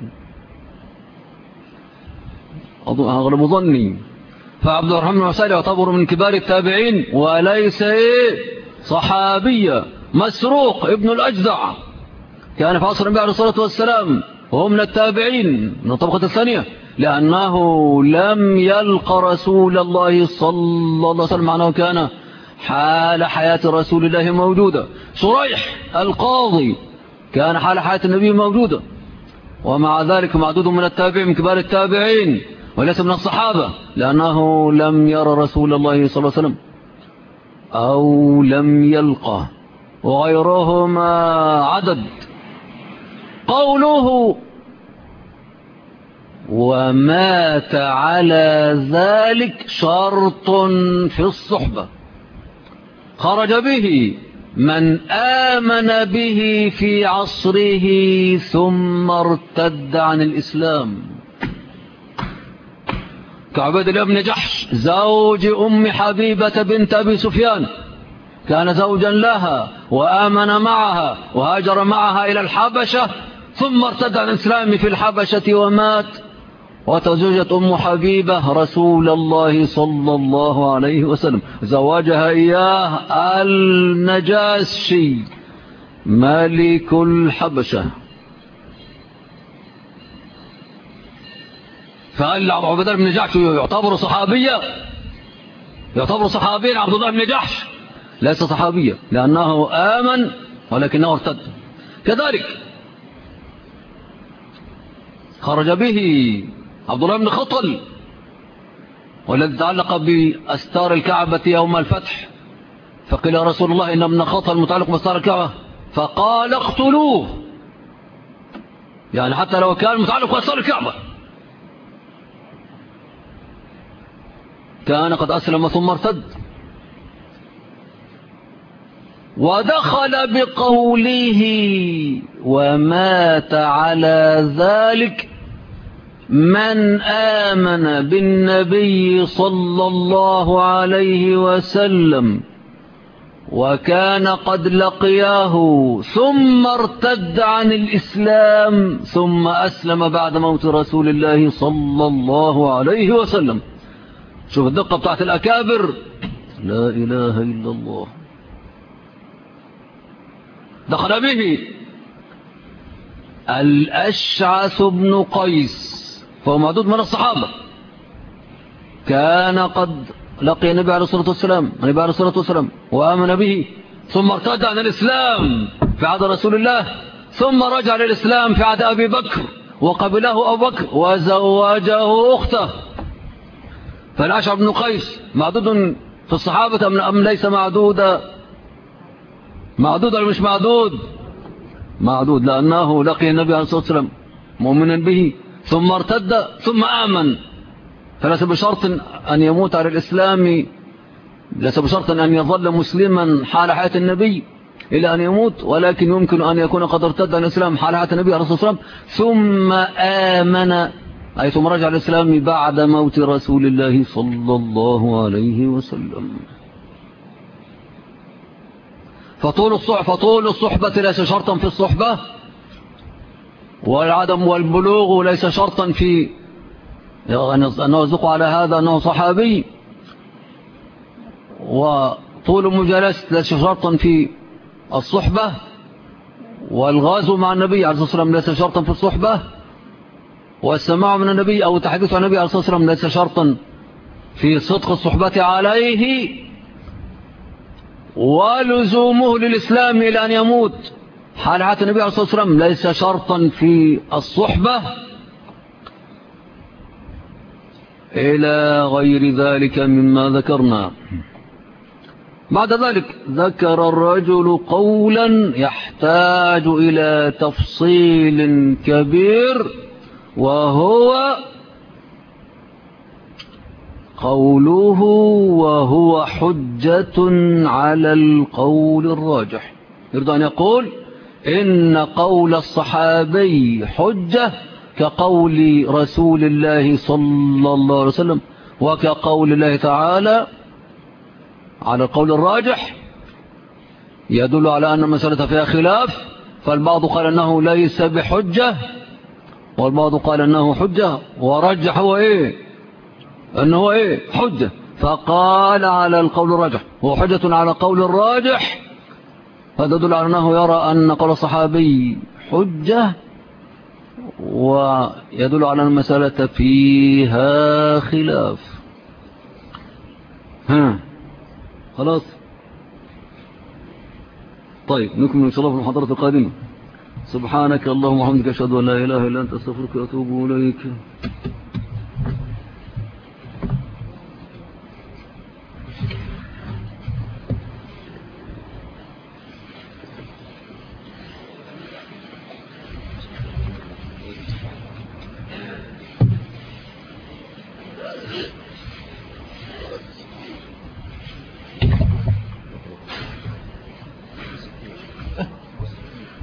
أغلب ظني. فعبد الرحمن بن عسيلة يعتبر من كبار التابعين وليس صحابيا. مسروق ابن الأجدع كان في عصر النبي عليه الصلاة والسلام وهو من التابعين من الطبقة الثانية، لأنه لم يلق رسول الله صلى الله عليه وسلم، معناه كان حال حياة رسول الله موجودة. شريح القاضي كان حال حياة النبي موجودة، ومع ذلك معدود من التابعين من كبار التابعين وليس من الصحابة، لأنه لم يرى رسول الله صلى الله عليه وسلم أو لم يلقه، وغيرهما عدد. قوله ومات على ذلك شرط في الصحبة، خرج به من آمن به في عصره ثم ارتد عن الإسلام، كعبيد الله بن جحش زوج أم حبيبة بنت أبي سفيان، كان زوجا لها وآمن معها وهاجر معها إلى الحبشة، ثم ارتد عن الإسلام في الحبشة ومات، وتزوجت أم حبيبة رسول الله صلى الله عليه وسلم، زواجها إياه النجاشي ملك الحبشة. فقال عبد الله بن جحش يعتبر صحابيا؟ يعتبر صحابيا عبد الله بن جحش؟ ليس صحابيا، لأنه آمن ولكنه ارتد. كذلك خرج به عبد الله بن خطل، والذي تعلق بأستار الكعبة يوم الفتح، فقيل يا رسول الله إن ابن خطل متعلق بأستار الكعبة، فقال اقتلوه، يعني حتى لو كان متعلق بأستار الكعبة. كان قد أسلم ثم ارتد، ودخل بقوله ومات على ذلك من آمن بالنبي صلى الله عليه وسلم وكان قد لقياه ثم ارتد عن الإسلام ثم أسلم بعد موت رسول الله صلى الله عليه وسلم. شوف الدقة بتاعت الأكابر، لا إله إلا الله. دخل به الأشعث بن قيس، فهو معدود من الصحابة، كان قد لقي النبي عليه الصلاة والسلام وآمن به، ثم ارتد عن الإسلام في عهد رسول الله، ثم رجع للإسلام في عهد أبي بكر، وقبله أبو بكر وزوجه أخته. فالأشعث بن قيس معدود في الصحابة أم ليس معدودا؟ معدود ولا مش معدود؟ معدود، لأنه لقي النبي عليه الصلاة والسلام مؤمنا به ثم ارتد ثم آمن، فليس بشرط أن يموت على الإسلام، ليس بشرط أن يظل مسلما حال حياة النبي إلى أن يموت، ولكن يمكن أن يكون قد ارتد عن الإسلام حال حياة النبي عليه الصلاة والسلام ثم آمن، أي ثم رجع الإسلام بعد موت رسول الله صلى الله عليه وسلم. فطول الصحبة ليس شرطا في الصحبة، والعدم والبلوغ ليس شرطا في أنه يصدق على هذا أنه صحابي، وطول المجالسة ليس شرطا في الصحبة، والغازو مع النبي عليه الصلاة والسلام ليس شرطا في الصحبة، والسماع من النبي أو التحديث عن النبي عليه الصلاة والسلام ليس شرطا في صدق الصحبة عليه، ولزومه للإسلام إلى أن يموت حال حياة النبي عليه الصلاة والسلام ليس شرطا في الصحبة، إلى غير ذلك مما ذكرنا. بعد ذلك ذكر الرجل قولا يحتاج إلى تفصيل كبير، وهو قوله وهو حجة على القول الراجح. يريد أن يقول إن قول الصحابي حجة كقول رسول الله صلى الله عليه وسلم، وكقول الله تعالى على القول الراجح، يدل على أن المسألة فيها خلاف، فالبعض قال أنه ليس بحجة والبعض قال أنه حجة، ورجح هو أنه حجة، فقال على القول الراجح هو حجة على قول الراجح، فتدل على أنه يرى أن قول الصحابي حجة، ويدل على أن المسألة فيها خلاف. خلاص، طيب نكمل إن شاء الله في المحاضرة القادمة. سبحانك اللهم وبحمدك أشهد أن لا إله إلا أنت أستغفرك وأتوب إليك.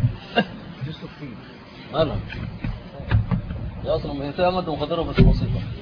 هلا يا أصلا هي فيها مادة مخدرة بس بسيطة.